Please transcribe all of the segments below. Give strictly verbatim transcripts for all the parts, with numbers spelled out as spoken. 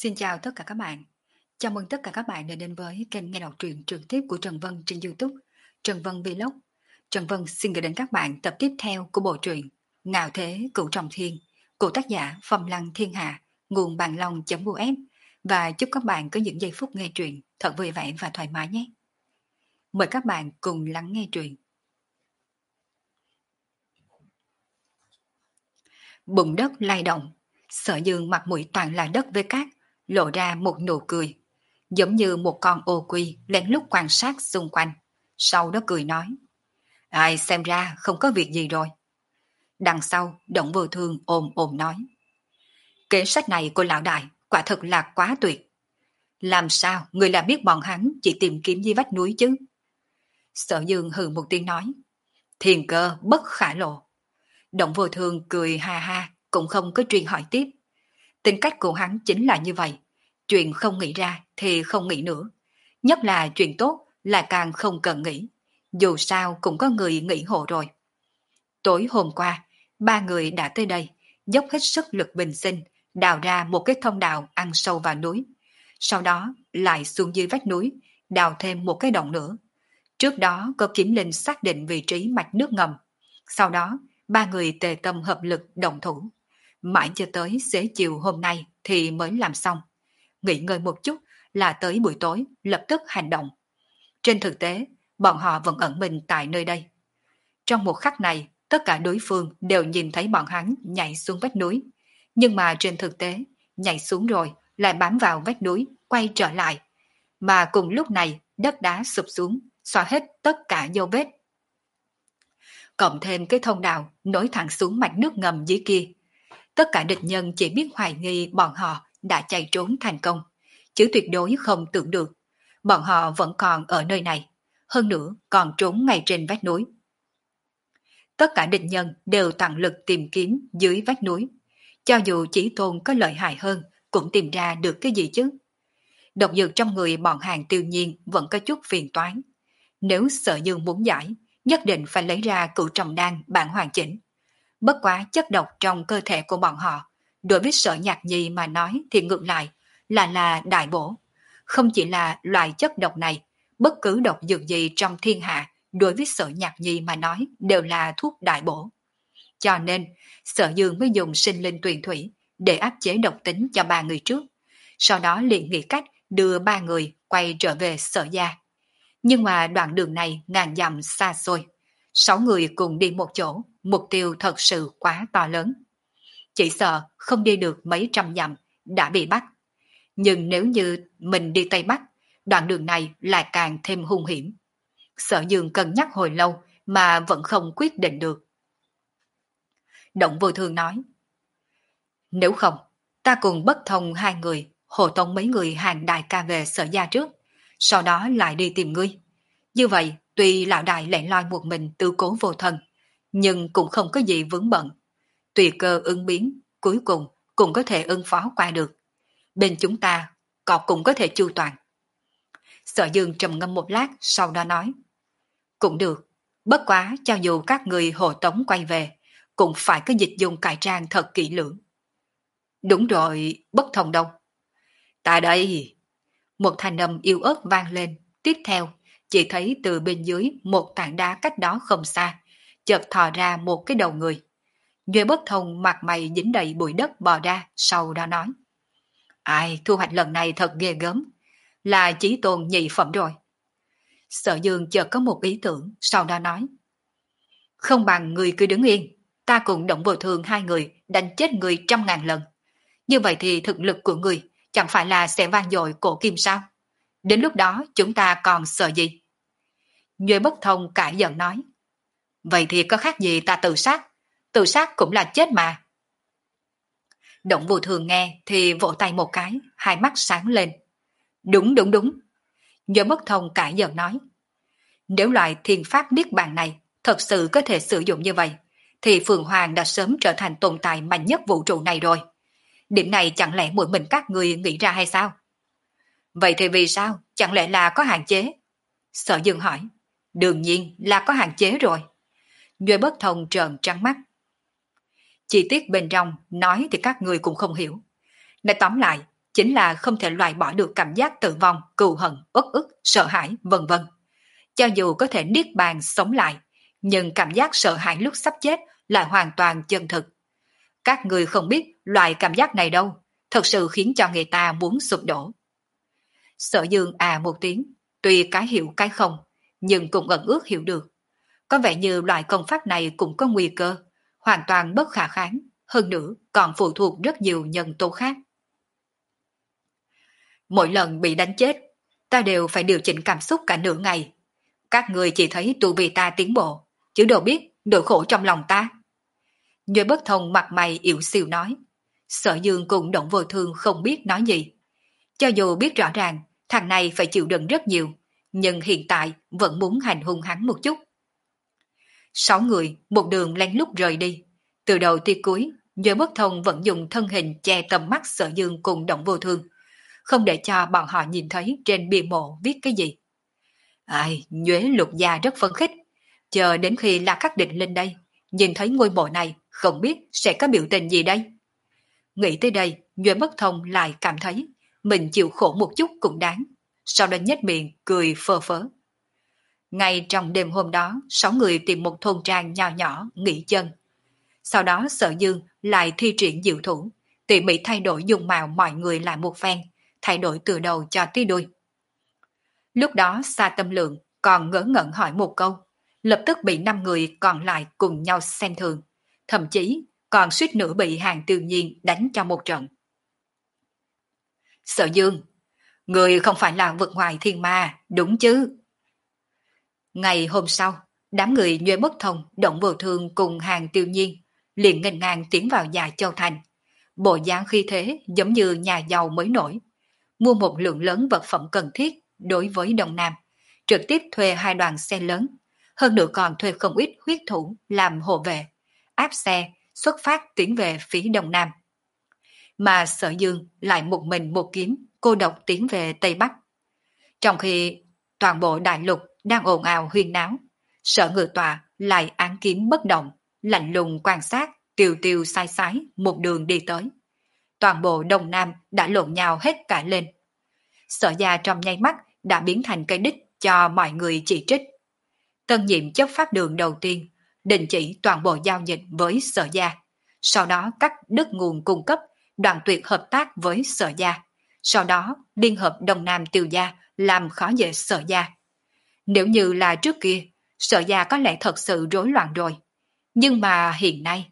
Xin chào tất cả các bạn. Chào mừng tất cả các bạn đã đến với kênh nghe đọc truyện trực tiếp của Trần Vân trên YouTube, Trần Vân Vlog. Trần Vân xin gửi đến các bạn tập tiếp theo của bộ truyện Ngạo Thế Cửu Trọng Thiên của tác giả Phong Lăng Thiên Hạ, nguồn bàn long.us, và chúc các bạn có những giây phút nghe truyện thật vui vẻ và thoải mái nhé. Mời các bạn cùng lắng nghe truyện. Bụng đất lay động, Sở Dương mặt mũi toàn là đất với cát, lộ ra một nụ cười, giống như một con ô quy lén lút quan sát xung quanh. Sau đó cười nói: Ai xem ra không có việc gì rồi. Đằng sau, Động Vô Thương ồm ồm nói: Kế sách này của lão đại quả thật là quá tuyệt. Làm sao người là biết bọn hắn chỉ tìm kiếm dưới vách núi chứ? Sở Dương hừ một tiếng nói: Thiên cơ bất khả lộ. Động Vô Thương cười ha ha, cũng không có truyền hỏi tiếp. Tính cách của hắn chính là như vậy, chuyện không nghĩ ra thì không nghĩ nữa, nhất là chuyện tốt là càng không cần nghĩ, dù sao cũng có người nghĩ hộ rồi. Tối hôm qua, ba người đã tới đây, dốc hết sức lực bình sinh, đào ra một cái thông đạo ăn sâu vào núi, sau đó lại xuống dưới vách núi, đào thêm một cái động nữa. Trước đó có kiếm linh xác định vị trí mạch nước ngầm, sau đó ba người tề tâm hợp lực động thủ. Mãi cho tới xế chiều hôm nay thì mới làm xong. Nghỉ ngơi một chút là tới buổi tối lập tức hành động. Trên thực tế, bọn họ vẫn ẩn mình tại nơi đây. Trong một khắc này, tất cả đối phương đều nhìn thấy bọn hắn nhảy xuống vách núi. Nhưng mà trên thực tế, nhảy xuống rồi lại bám vào vách núi, quay trở lại. Mà cùng lúc này, đất đá sụp xuống, xóa hết tất cả dấu vết. Cộng thêm cái thông đạo nối thẳng xuống mạch nước ngầm dưới kia. Tất cả địch nhân chỉ biết hoài nghi bọn họ đã chạy trốn thành công, chứ tuyệt đối không tưởng được bọn họ vẫn còn ở nơi này, hơn nữa còn trốn ngay trên vách núi. Tất cả địch nhân đều tận lực tìm kiếm dưới vách núi, cho dù chỉ tôn có lợi hại hơn cũng tìm ra được cái gì chứ. Độc dược trong người bọn Hàng Tiêu Nhiên vẫn có chút phiền toái. Nếu Sở Dương muốn giải, nhất định phải lấy ra cửu trầm đan bản hoàn chỉnh. Bất quá chất độc trong cơ thể của bọn họ, đối với Sở Nhạc Nhi mà nói thì ngược lại là là đại bổ. Không chỉ là loại chất độc này, bất cứ độc dược gì trong thiên hạ đối với Sở Nhạc Nhi mà nói đều là thuốc đại bổ. Cho nên, Sở Dương mới dùng sinh linh tuyền thủy để áp chế độc tính cho ba người trước. Sau đó liền nghĩ cách đưa ba người quay trở về Sở gia. Nhưng mà đoạn đường này ngàn dặm xa xôi. Sáu người cùng đi một chỗ, mục tiêu thật sự quá to lớn. Chỉ sợ không đi được mấy trăm dặm đã bị bắt. Nhưng nếu như mình đi Tây Bắc, đoạn đường này lại càng thêm hung hiểm. Sở Dương cân nhắc hồi lâu mà vẫn không quyết định được. Động Vô Thương nói: Nếu không, ta cùng Bất Thông hai người hộ tống mấy người hàng đại ca về Sở gia trước, sau đó lại đi tìm ngươi. Như vậy, tuy lão đại lẻ loi một mình tư cố vô thân, nhưng cũng không có gì vướng bận. Tùy cơ ứng biến, cuối cùng cũng có thể ứng phó qua được. Bên chúng ta, có cũng có thể chu toàn. Sở Dương trầm ngâm một lát, sau đó nói: Cũng được, bất quá cho dù các người hộ tống quay về, cũng phải có dịch dùng cải trang thật kỹ lưỡng. Đúng rồi, Bất Thông đâu? Tại đây. Một thanh âm yếu ớt vang lên, tiếp theo chỉ thấy từ bên dưới một tảng đá cách đó không xa, chợt thò ra một cái đầu người. Duy Bất Thông mặt mày dính đầy bụi đất bò ra, sau đó nói: Ai, thu hoạch lần này thật ghê gớm, là chí tôn nhị phẩm rồi. Sở Dương chợt có một ý tưởng, sau đó nói: Không bằng người cứ đứng yên, ta cùng Động Vô Thương hai người đánh chết người trăm ngàn lần. Như vậy thì thực lực của người chẳng phải là sẽ vang dội cổ kim sao? Đến lúc đó chúng ta còn sợ gì? Duy Bất Thông cãi giận nói: Vậy thì có khác gì ta tự sát? Tự sát cũng là chết mà. Động Vô Thường nghe thì vỗ tay một cái, hai mắt sáng lên. Đúng đúng đúng. Duy Bất Thông cãi giận nói: Nếu loại thiên pháp niết bàn này thật sự có thể sử dụng như vậy, thì Phượng Hoàng đã sớm trở thành tồn tại mạnh nhất vũ trụ này rồi. Điểm này chẳng lẽ mỗi mình các người nghĩ ra hay sao? Vậy thì vì sao? Chẳng lẽ là có hạn chế? Sở Dương hỏi. Đương nhiên là có hạn chế rồi. Duy Bất Thông trợn trắng mắt. Chi tiết bên trong nói thì các người cũng không hiểu. Nói tóm lại, chính là không thể loại bỏ được cảm giác tử vong, cừu hận, uất ức, sợ hãi, vân vân. Cho dù có thể niết bàn sống lại, nhưng cảm giác sợ hãi lúc sắp chết lại hoàn toàn chân thực. Các người không biết loại cảm giác này đâu, thật sự khiến cho người ta muốn sụp đổ. Sở Dương à một tiếng, tuy cái hiểu cái không, nhưng cũng ẩn ước hiểu được. Có vẻ như loại công pháp này cũng có nguy cơ, hoàn toàn bất khả kháng, hơn nữa còn phụ thuộc rất nhiều nhân tố khác. Mỗi lần bị đánh chết, ta đều phải điều chỉnh cảm xúc cả nửa ngày. Các người chỉ thấy tu vi ta tiến bộ, chứ đâu biết nỗi khổ trong lòng ta. Nhuệ Bất Thông mặt mày yếu xìu nói. Sở Dương cùng Động Vô Thương không biết nói gì. Cho dù biết rõ ràng thằng này phải chịu đựng rất nhiều, nhưng hiện tại vẫn muốn hành hung hắn một chút. Sáu người một đường lén lút rời đi. Từ đầu tới cuối, Nhuệ Bất Thông vẫn dùng thân hình che tầm mắt Sở Dương cùng Động Vô Thương, không để cho bọn họ nhìn thấy trên bia mộ viết cái gì. Ai, Nhuế Lục Gia rất phấn khích, chờ đến khi La Khắc Định lên đây, nhìn thấy ngôi mộ này, không biết sẽ có biểu tình gì đây. Nghĩ tới đây, Nhuế Bất Thông lại cảm thấy mình chịu khổ một chút cũng đáng, sau đó nhếch miệng cười phơ phớ. Ngay trong đêm hôm đó, sáu người tìm một thôn trang nhỏ nhỏ nghỉ chân. Sau đó Sở Dương lại thi triển diệu thủ, tỉ mỉ thay đổi dung mạo mọi người lại một phen, thay đổi từ đầu cho tí đuôi. Lúc đó Sa Tâm Lượng còn ngớ ngẩn hỏi một câu, lập tức bị năm người còn lại cùng nhau xem thường, thậm chí còn suýt nữa bị Hàng Tiêu Nhiên đánh cho một trận. Sở Dương, người không phải là vực ngoài thiên ma, đúng chứ? Ngày hôm sau, đám người Nhuệ Bất Thông, Động Vô Thương cùng Hàng Tiêu Nhiên liền nghênh ngang tiến vào nhà Châu Thành. Bộ dáng khi thế giống như nhà giàu mới nổi, mua một lượng lớn vật phẩm cần thiết đối với Đông Nam, trực tiếp thuê hai đoàn xe lớn, hơn nữa còn thuê không ít huyết thủ làm hộ vệ, áp xe xuất phát tiến về phía Đông Nam. Mà Sở Dương lại một mình một kiếm cô độc tiến về Tây Bắc. Trong khi toàn bộ đại lục đang ồn ào huyên náo, Sở Ngự Tọa lại án kiếm bất động, lạnh lùng quan sát, tiêu tiêu sai sái một đường đi tới. Toàn bộ Đông Nam đã lộn nhào hết cả lên. Sở Gia trong nháy mắt đã biến thành cái đích cho mọi người chỉ trích. Tân nhiệm chấp pháp đường đầu tiên đình chỉ toàn bộ giao dịch với Sở Gia, sau đó cắt đứt nguồn cung cấp, đoạn tuyệt hợp tác với Sở Gia, sau đó liên hợp Đông Nam Tiêu Gia làm khó dễ Sở Gia. Nếu như là trước kia, Sở Gia có lẽ thật sự rối loạn rồi. Nhưng mà hiện nay,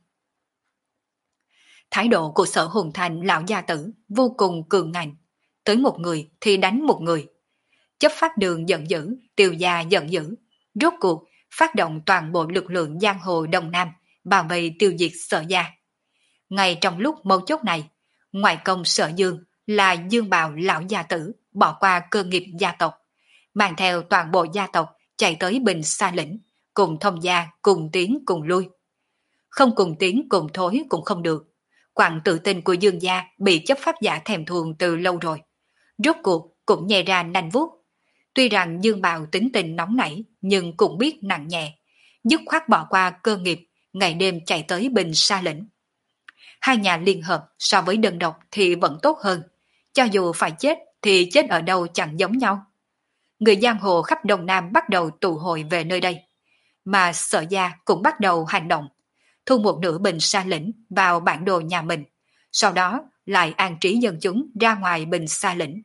thái độ của Sở Hùng Thành lão gia tử vô cùng cường ngạnh, tới một người thì đánh một người. Chấp pháp đường giận dữ, Tiêu Gia giận dữ, rốt cuộc phát động toàn bộ lực lượng giang hồ Đông Nam bảo vệ tiêu diệt Sở Gia. Ngay trong lúc mấu chốt này, ngoại công Sở Dương là Dương Bào lão gia tử bỏ qua cơ nghiệp gia tộc, mang theo toàn bộ gia tộc chạy tới Bình Sa Lĩnh, cùng thông gia cùng tiến cùng lui. Không cùng tiến cùng thối cũng không được. Quặng tự tin của Dương gia bị chấp pháp giả thèm thuồng từ lâu rồi, rốt cuộc cũng nhè ra nanh vuốt. Tuy rằng Dương Bào tính tình nóng nảy, nhưng cũng biết nặng nhẹ, dứt khoát bỏ qua cơ nghiệp, ngày đêm chạy tới Bình Sa Lĩnh. Hai nhà liên hợp so với đơn độc thì vẫn tốt hơn, cho dù phải chết thì chết ở đâu chẳng giống nhau. Người giang hồ khắp Đông Nam bắt đầu tụ hội về nơi đây, mà Sở Gia cũng bắt đầu hành động, thu một nửa Bình Sa Lĩnh vào bản đồ nhà mình, sau đó lại an trí dân chúng ra ngoài Bình Sa Lĩnh.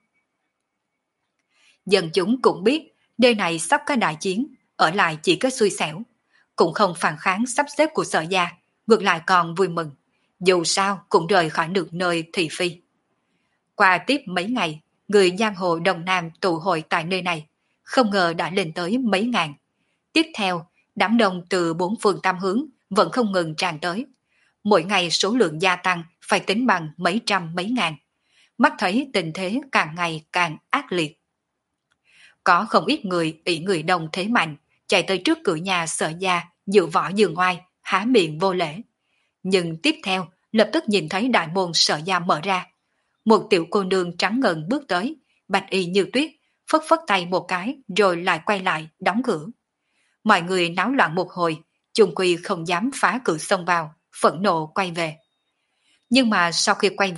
Dân chúng cũng biết nơi này sắp có đại chiến, ở lại chỉ có xui xẻo, cũng không phản kháng sắp xếp của Sở Gia, ngược lại còn vui mừng, dù sao cũng rời khỏi được nơi thị phi. Qua tiếp mấy ngày, người giang hồ Đông Nam tụ hội tại nơi này, không ngờ đã lên tới mấy ngàn. Tiếp theo, đám đông từ bốn phương tam hướng vẫn không ngừng tràn tới. Mỗi ngày số lượng gia tăng phải tính bằng mấy trăm mấy ngàn. Mắt thấy tình thế càng ngày càng ác liệt. Có không ít người ỷ người đông thế mạnh, chạy tới trước cửa nhà Sở Gia, dự võ dường oai, há miệng vô lễ. Nhưng tiếp theo, lập tức nhìn thấy đại môn Sở Gia mở ra. Một tiểu cô nương trắng ngần bước tới, bạch y như tuyết, phất phất tay một cái rồi lại quay lại, đóng cửa. Mọi người náo loạn một hồi, chung quy không dám phá cửa xông vào, phẫn nộ quay về. Nhưng mà sau khi quay về,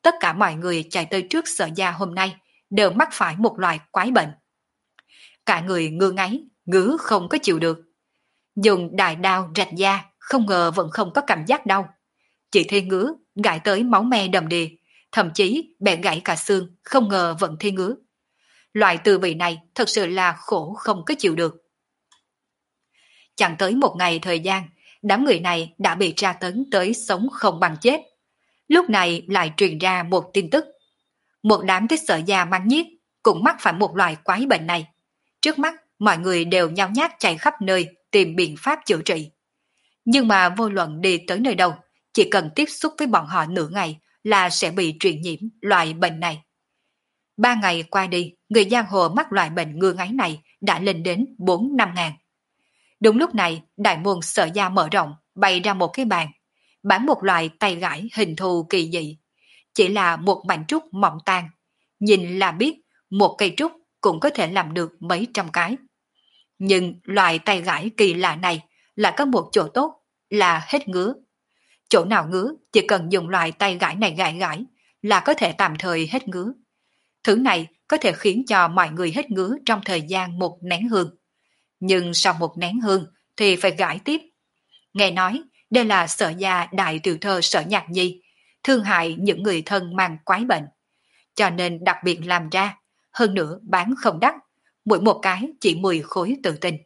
tất cả mọi người chạy tới trước Sở gia hôm nay đều mắc phải một loại quái bệnh. Cả người ngứa ngáy, ngứa không có chịu được. Dùng đại đao rạch da, không ngờ vẫn không có cảm giác đau. Chỉ thấy ngứa, gãi tới máu me đầm đìa, thậm chí bẻ gãy cả xương, không ngờ vẫn thấy ngứa. Loại tư vị này thật sự là khổ không có chịu được. Chẳng tới một ngày thời gian, đám người này đã bị tra tấn tới sống không bằng chết. Lúc này lại truyền ra một tin tức. Một đám tích Sở gia mang nhiếc cũng mắc phải một loại quái bệnh này. Trước mắt, mọi người đều nhao nhác chạy khắp nơi tìm biện pháp chữa trị. Nhưng mà vô luận đi tới nơi đâu, chỉ cần tiếp xúc với bọn họ nửa ngày là sẽ bị truyền nhiễm loại bệnh này. Ba ngày qua đi, người giang hồ mắc loại bệnh ngứa ngáy này đã lên đến bốn năm ngàn. Đúng lúc này, đại môn Sở gia mở rộng, bày ra một cái bàn, bán một loại tay gãi hình thù kỳ dị. Chỉ là một mảnh trúc mỏng tan. Nhìn là biết, một cây trúc cũng có thể làm được mấy trăm cái. Nhưng loại tay gãi kỳ lạ này là có một chỗ tốt, là hết ngứa. Chỗ nào ngứa chỉ cần dùng loại tay gãi này gãi gãi là có thể tạm thời hết ngứa. Thứ này có thể khiến cho mọi người hết ngứa trong thời gian một nén hương. Nhưng sau một nén hương thì phải gãi tiếp. Nghe nói đây là Sở gia đại tiểu thơ Sở Nhạc Nhi, thương hại những người thân mang quái bệnh. Cho nên đặc biệt làm ra, hơn nữa bán không đắt, mỗi một cái chỉ mười khối tự tinh.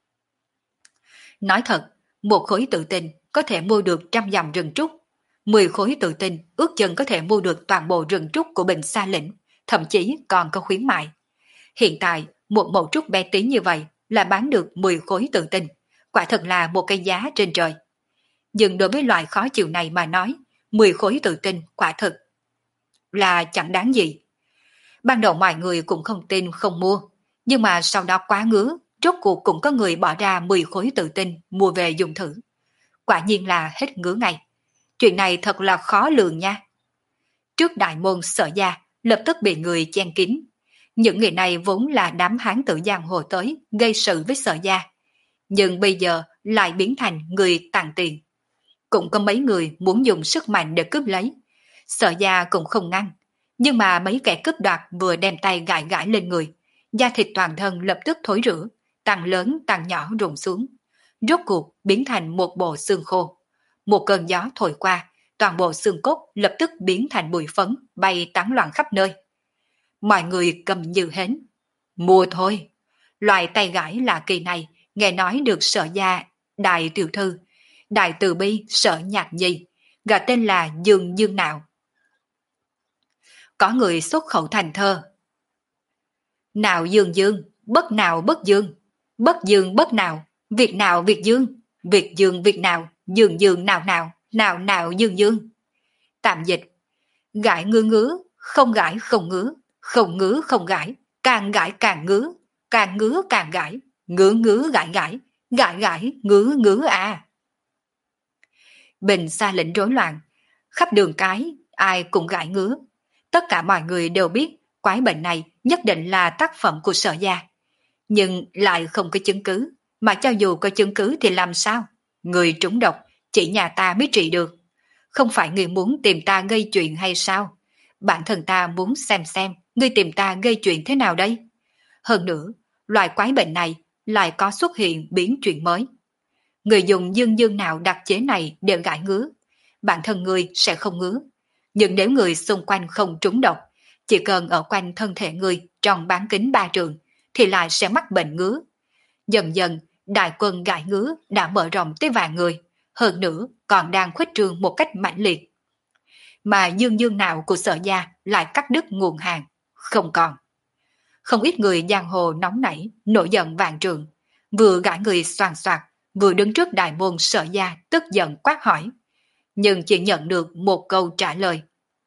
Nói thật, một khối tự tinh có thể mua được trăm dặm rừng trúc, mười khối tự tinh ước chừng có thể mua được toàn bộ rừng trúc của Bình Sa Lĩnh, thậm chí còn có khuyến mại. Hiện tại, một mẩu trúc bé tí như vậy là bán được mười khối tự tinh, quả thật là một cái giá trên trời. Nhưng đối với loại khó chịu này mà nói, mười khối tự tinh quả thực là chẳng đáng gì. Ban đầu mọi người cũng không tin không mua, nhưng mà sau đó quá ngứa, rốt cuộc cũng có người bỏ ra mười khối tự tinh mua về dùng thử. Quả nhiên là hết ngứa ngay. Chuyện này thật là khó lường nha. Trước đại môn Sở gia lập tức bị người chen kín. Những người này vốn là đám hán tử giang hồ tới gây sự với Sở gia, nhưng bây giờ lại biến thành người tàn tiền. Cũng có mấy người muốn dùng sức mạnh để cướp lấy. Sở gia cũng không ngăn, nhưng mà mấy kẻ cướp đoạt vừa đem tay gãi gãi lên người, da thịt toàn thân lập tức thối rữa, tăng lớn tăng nhỏ rụng xuống, rốt cuộc biến thành một bộ xương khô. Một cơn gió thổi qua, toàn bộ xương cốt lập tức biến thành bụi phấn bay tán loạn khắp nơi. Mọi người cầm như hến. Mua thôi. Loại tay gãi lạ kỳ này nghe nói được Sở gia đại tiểu thư, đại từ bi Sở Nhạc Nhi, gã tên là Dương Dương Nạo. Có người xuất khẩu thành thơ. Nào dương dương, bất nào bất dương, bất dương bất nào, việc nào việc dương, việc dương việc nào, dương dương nào nào, nào nào dương dương. Tạm dịch, gãi ngứa ngứa, không gãi không ngứa, không ngứa không gãi, càng gãi càng ngứa, càng ngứa càng gãi, ngứa ngứa gãi gãi, gãi gãi ngứa ngứa à. Bình Sa Lĩnh rối loạn, khắp đường cái, ai cũng gãi ngứa. Tất cả mọi người đều biết quái bệnh này nhất định là tác phẩm của Sở gia. Nhưng lại không có chứng cứ, mà cho dù có chứng cứ thì làm sao? Người trúng độc, chỉ nhà ta mới trị được. Không phải người muốn tìm ta gây chuyện hay sao? Bản thân ta muốn xem xem, ngươi tìm ta gây chuyện thế nào đây? Hơn nữa, loại quái bệnh này lại có xuất hiện biến chuyển mới. Người dùng dương dương nào đặc chế này đều gãi ngứa, bản thân người sẽ không ngứa. Nhưng nếu người xung quanh không trúng độc, chỉ cần ở quanh thân thể người trong bán kính ba trường, thì lại sẽ mắc bệnh ngứa. Dần dần, đại quân gãi ngứa đã mở rộng tới vài người, hơn nữa còn đang khuếch trương một cách mãnh liệt. Mà dương dương nào của Sở gia lại cắt đứt nguồn hàng, không còn. Không ít người giang hồ nóng nảy, nổi giận vạn trường, vừa gãi người xoàn xoạc, vừa đứng trước đại môn Sở gia tức giận quát hỏi, nhưng chỉ nhận được một câu trả lời.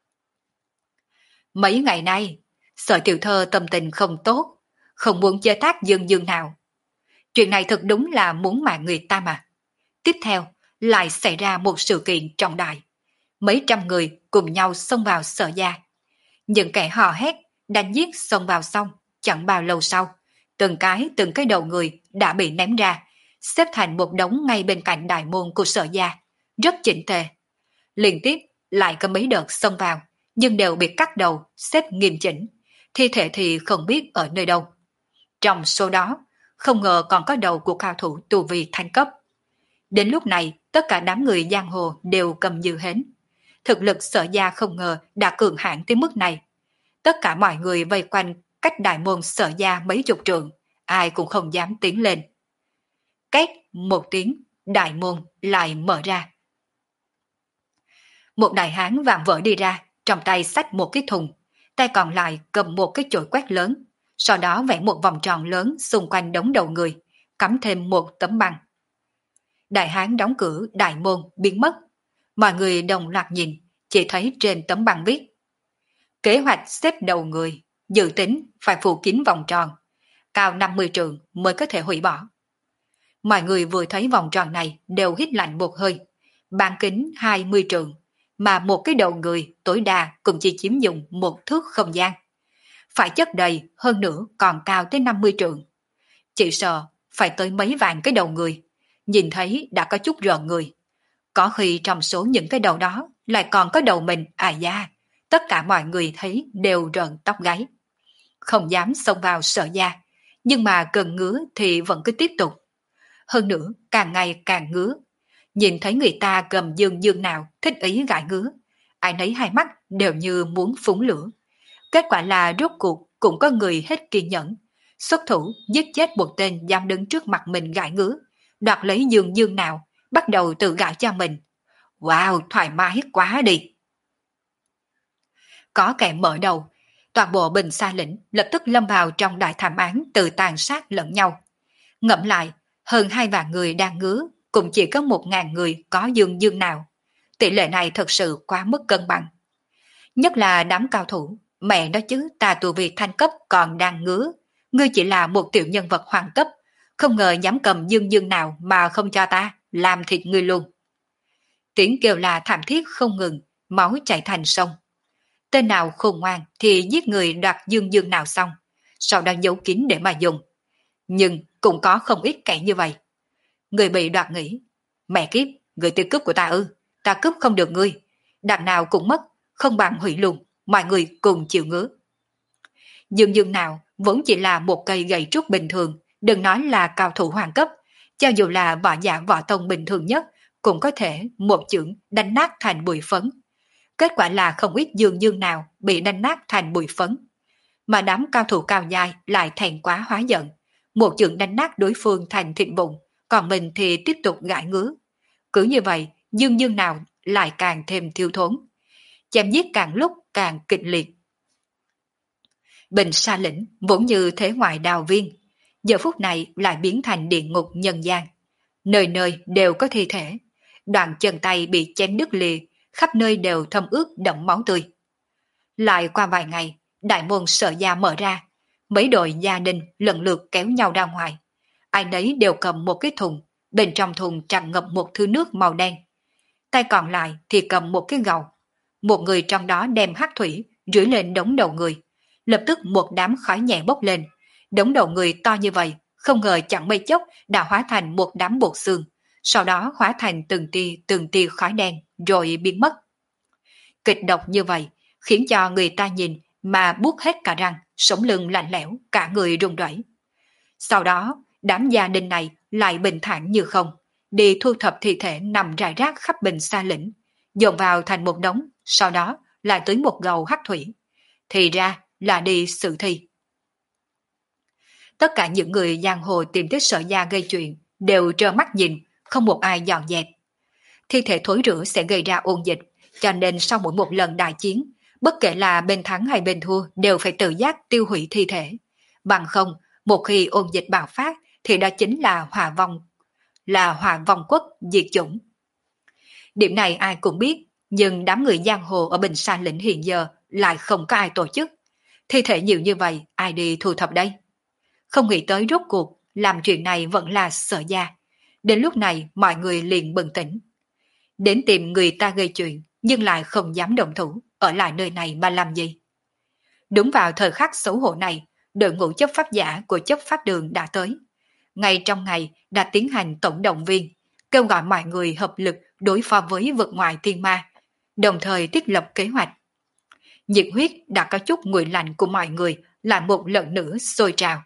Mấy ngày nay, Sở tiểu thơ tâm tình không tốt, không muốn chơi tác dương dương nào. Chuyện này thật đúng là muốn mạng người ta mà. Tiếp theo, lại xảy ra một sự kiện trọng đại. Mấy trăm người cùng nhau xông vào Sở gia. Những kẻ hò hét, đánh giết xông vào xong, chẳng bao lâu sau, từng cái từng cái đầu người đã bị ném ra, xếp thành một đống ngay bên cạnh đại môn của Sở gia, rất chỉnh tề. Liên tiếp lại có mấy đợt xông vào, nhưng đều bị cắt đầu, xếp nghiêm chỉnh, thi thể thì không biết ở nơi đâu. Trong số đó, không ngờ còn có đầu của cao thủ tu vi thánh cấp. Đến lúc này, tất cả đám người giang hồ đều cầm như hến. Thực lực Sở Gia không ngờ đã cường hãn tới mức này. Tất cả mọi người vây quanh cách đại môn Sở Gia mấy chục trượng, ai cũng không dám tiến lên. Két một tiếng, đại môn lại mở ra. Một đại hán vạm vỡ đi ra, trong tay xách một cái thùng, tay còn lại cầm một cái chổi quét lớn, sau đó vẽ một vòng tròn lớn xung quanh đống đầu người, cắm thêm một tấm băng. Đại hán đóng cửa đại môn biến mất, mọi người đồng loạt nhìn, chỉ thấy trên tấm băng viết: kế hoạch xếp đầu người, dự tính phải phủ kín vòng tròn, cao năm mươi trượng mới có thể hủy bỏ. Mọi người vừa thấy vòng tròn này đều hít lạnh một hơi, bán kính hai mươi trượng, mà một cái đầu người tối đa cũng chỉ chiếm dụng một thước không gian. Phải chất đầy, hơn nữa còn cao tới năm mươi trượng. Chỉ sợ phải tới mấy vạn cái đầu người, nhìn thấy đã có chút rợn người. Có khi trong số những cái đầu đó lại còn có đầu mình, à da, tất cả mọi người thấy đều rợn tóc gáy. Không dám xông vào Sở Gia, nhưng mà cần ngứa thì vẫn cứ tiếp tục. Hơn nữa, càng ngày càng ngứa. Nhìn thấy người ta cầm dương dương nào thích ý gãi ngứa, ai nấy hai mắt đều như muốn phúng lửa. Kết quả là rốt cuộc cũng có người hết kiên nhẫn, xuất thủ giết chết một tên dám đứng trước mặt mình gãi ngứa, đoạt lấy dương dương nào, bắt đầu tự gãi cho mình. Wow, thoải mái quá đi. Có kẻ mở đầu, toàn bộ Bình Sa lĩnh lập tức lâm vào trong đại thảm án từ tàn sát lẫn nhau. Ngẫm lại, hơn hai vạn người đang ngứa, cũng chỉ có một ngàn người có dương dương nào. Tỷ lệ này thật sự quá mức cân bằng. Nhất là đám cao thủ, mẹ đó chứ, ta tu vi thanh cấp còn đang ngứa. Ngươi chỉ là một tiểu nhân vật hoàng cấp, không ngờ dám cầm dương dương nào mà không cho ta, làm thịt ngươi luôn. Tiếng kêu là thảm thiết không ngừng, máu chảy thành sông. Tên nào khôn ngoan thì giết người đoạt dương dương nào xong, sau đó giấu kín để mà dùng. Nhưng cũng có không ít kẻ như vậy. Người bị đoạt nghĩ, mẹ kiếp, người tiêu cướp của ta ư, ta cướp không được ngươi, đằng nào cũng mất, không bằng hủy luôn, mọi người cùng chịu ngứa. Dương dương nào vốn chỉ là một cây gậy trúc bình thường, đừng nói là cao thủ hoàng cấp, cho dù là võ giả võ tông bình thường nhất, cũng có thể một chưởng đánh nát thành bụi phấn. Kết quả là không ít dương dương nào bị đánh nát thành bụi phấn. Mà đám cao thủ cao dài lại thẹn quá hóa giận, một chưởng đánh nát đối phương thành thịt vụn, còn mình thì tiếp tục gãi ngứa. Cứ như vậy, dương dương nào lại càng thêm thiêu thốn. Chém giết càng lúc càng kịch liệt. Bình Sa lĩnh vốn như thế ngoại đào viên, giờ phút này lại biến thành địa ngục nhân gian. Nơi nơi đều có thi thể, đoạn chân tay bị chém đứt lìa, khắp nơi đều thâm ướt đẫm máu tươi. Lại qua vài ngày, đại môn Sở Gia mở ra, mấy đội gia đình lần lượt kéo nhau ra ngoài. Ai nấy đều cầm một cái thùng, bên trong thùng tràn ngập một thứ nước màu đen. Tay còn lại thì cầm một cái gầu. Một người trong đó đem hắc thủy rưỡi lên đống đầu người. Lập tức một đám khói nhẹ bốc lên. Đống đầu người to như vậy, không ngờ chẳng mấy chốc đã hóa thành một đám bột xương. Sau đó hóa thành từng tia từng tia khói đen rồi biến mất. Kịch độc như vậy khiến cho người ta nhìn mà buốt hết cả răng, sống lưng lạnh lẽo, cả người run rẩy. Sau đó, đám gia đình này lại bình thản như không, đi thu thập thi thể nằm rải rác khắp Bình Sa lĩnh, dồn vào thành một đống, sau đó lại tới một gầu hắc thủy. Thì ra là đi xử thi. Tất cả những người giang hồ tìm tới Sở Gia gây chuyện đều trơ mắt nhìn, không một ai dọn dẹp. Thi thể thối rữa sẽ gây ra ôn dịch, cho nên sau mỗi một lần đại chiến, bất kể là bên thắng hay bên thua đều phải tự giác tiêu hủy thi thể. Bằng không, một khi ôn dịch bạo phát thì đó chính là hỏa vong, là hỏa vong quốc diệt chủng. Điểm này ai cũng biết, nhưng đám người giang hồ ở Bình Sa lĩnh hiện giờ lại không có ai tổ chức. Thi thể nhiều như vậy, ai đi thu thập đây? Không nghĩ tới rốt cuộc, làm chuyện này vẫn là Sở Gia. Đến lúc này mọi người liền bừng tỉnh. Đến tìm người ta gây chuyện, nhưng lại không dám động thủ, ở lại nơi này mà làm gì? Đúng vào thời khắc xấu hổ này, đội ngũ chấp pháp giả của chấp pháp đường đã tới. Ngay trong ngày đã tiến hành tổng động viên, kêu gọi mọi người hợp lực đối phó với vực ngoại thiên ma, đồng thời thiết lập kế hoạch. Nhiệt huyết đã có chút nguội lạnh của mọi người lại một lần nữa sôi trào.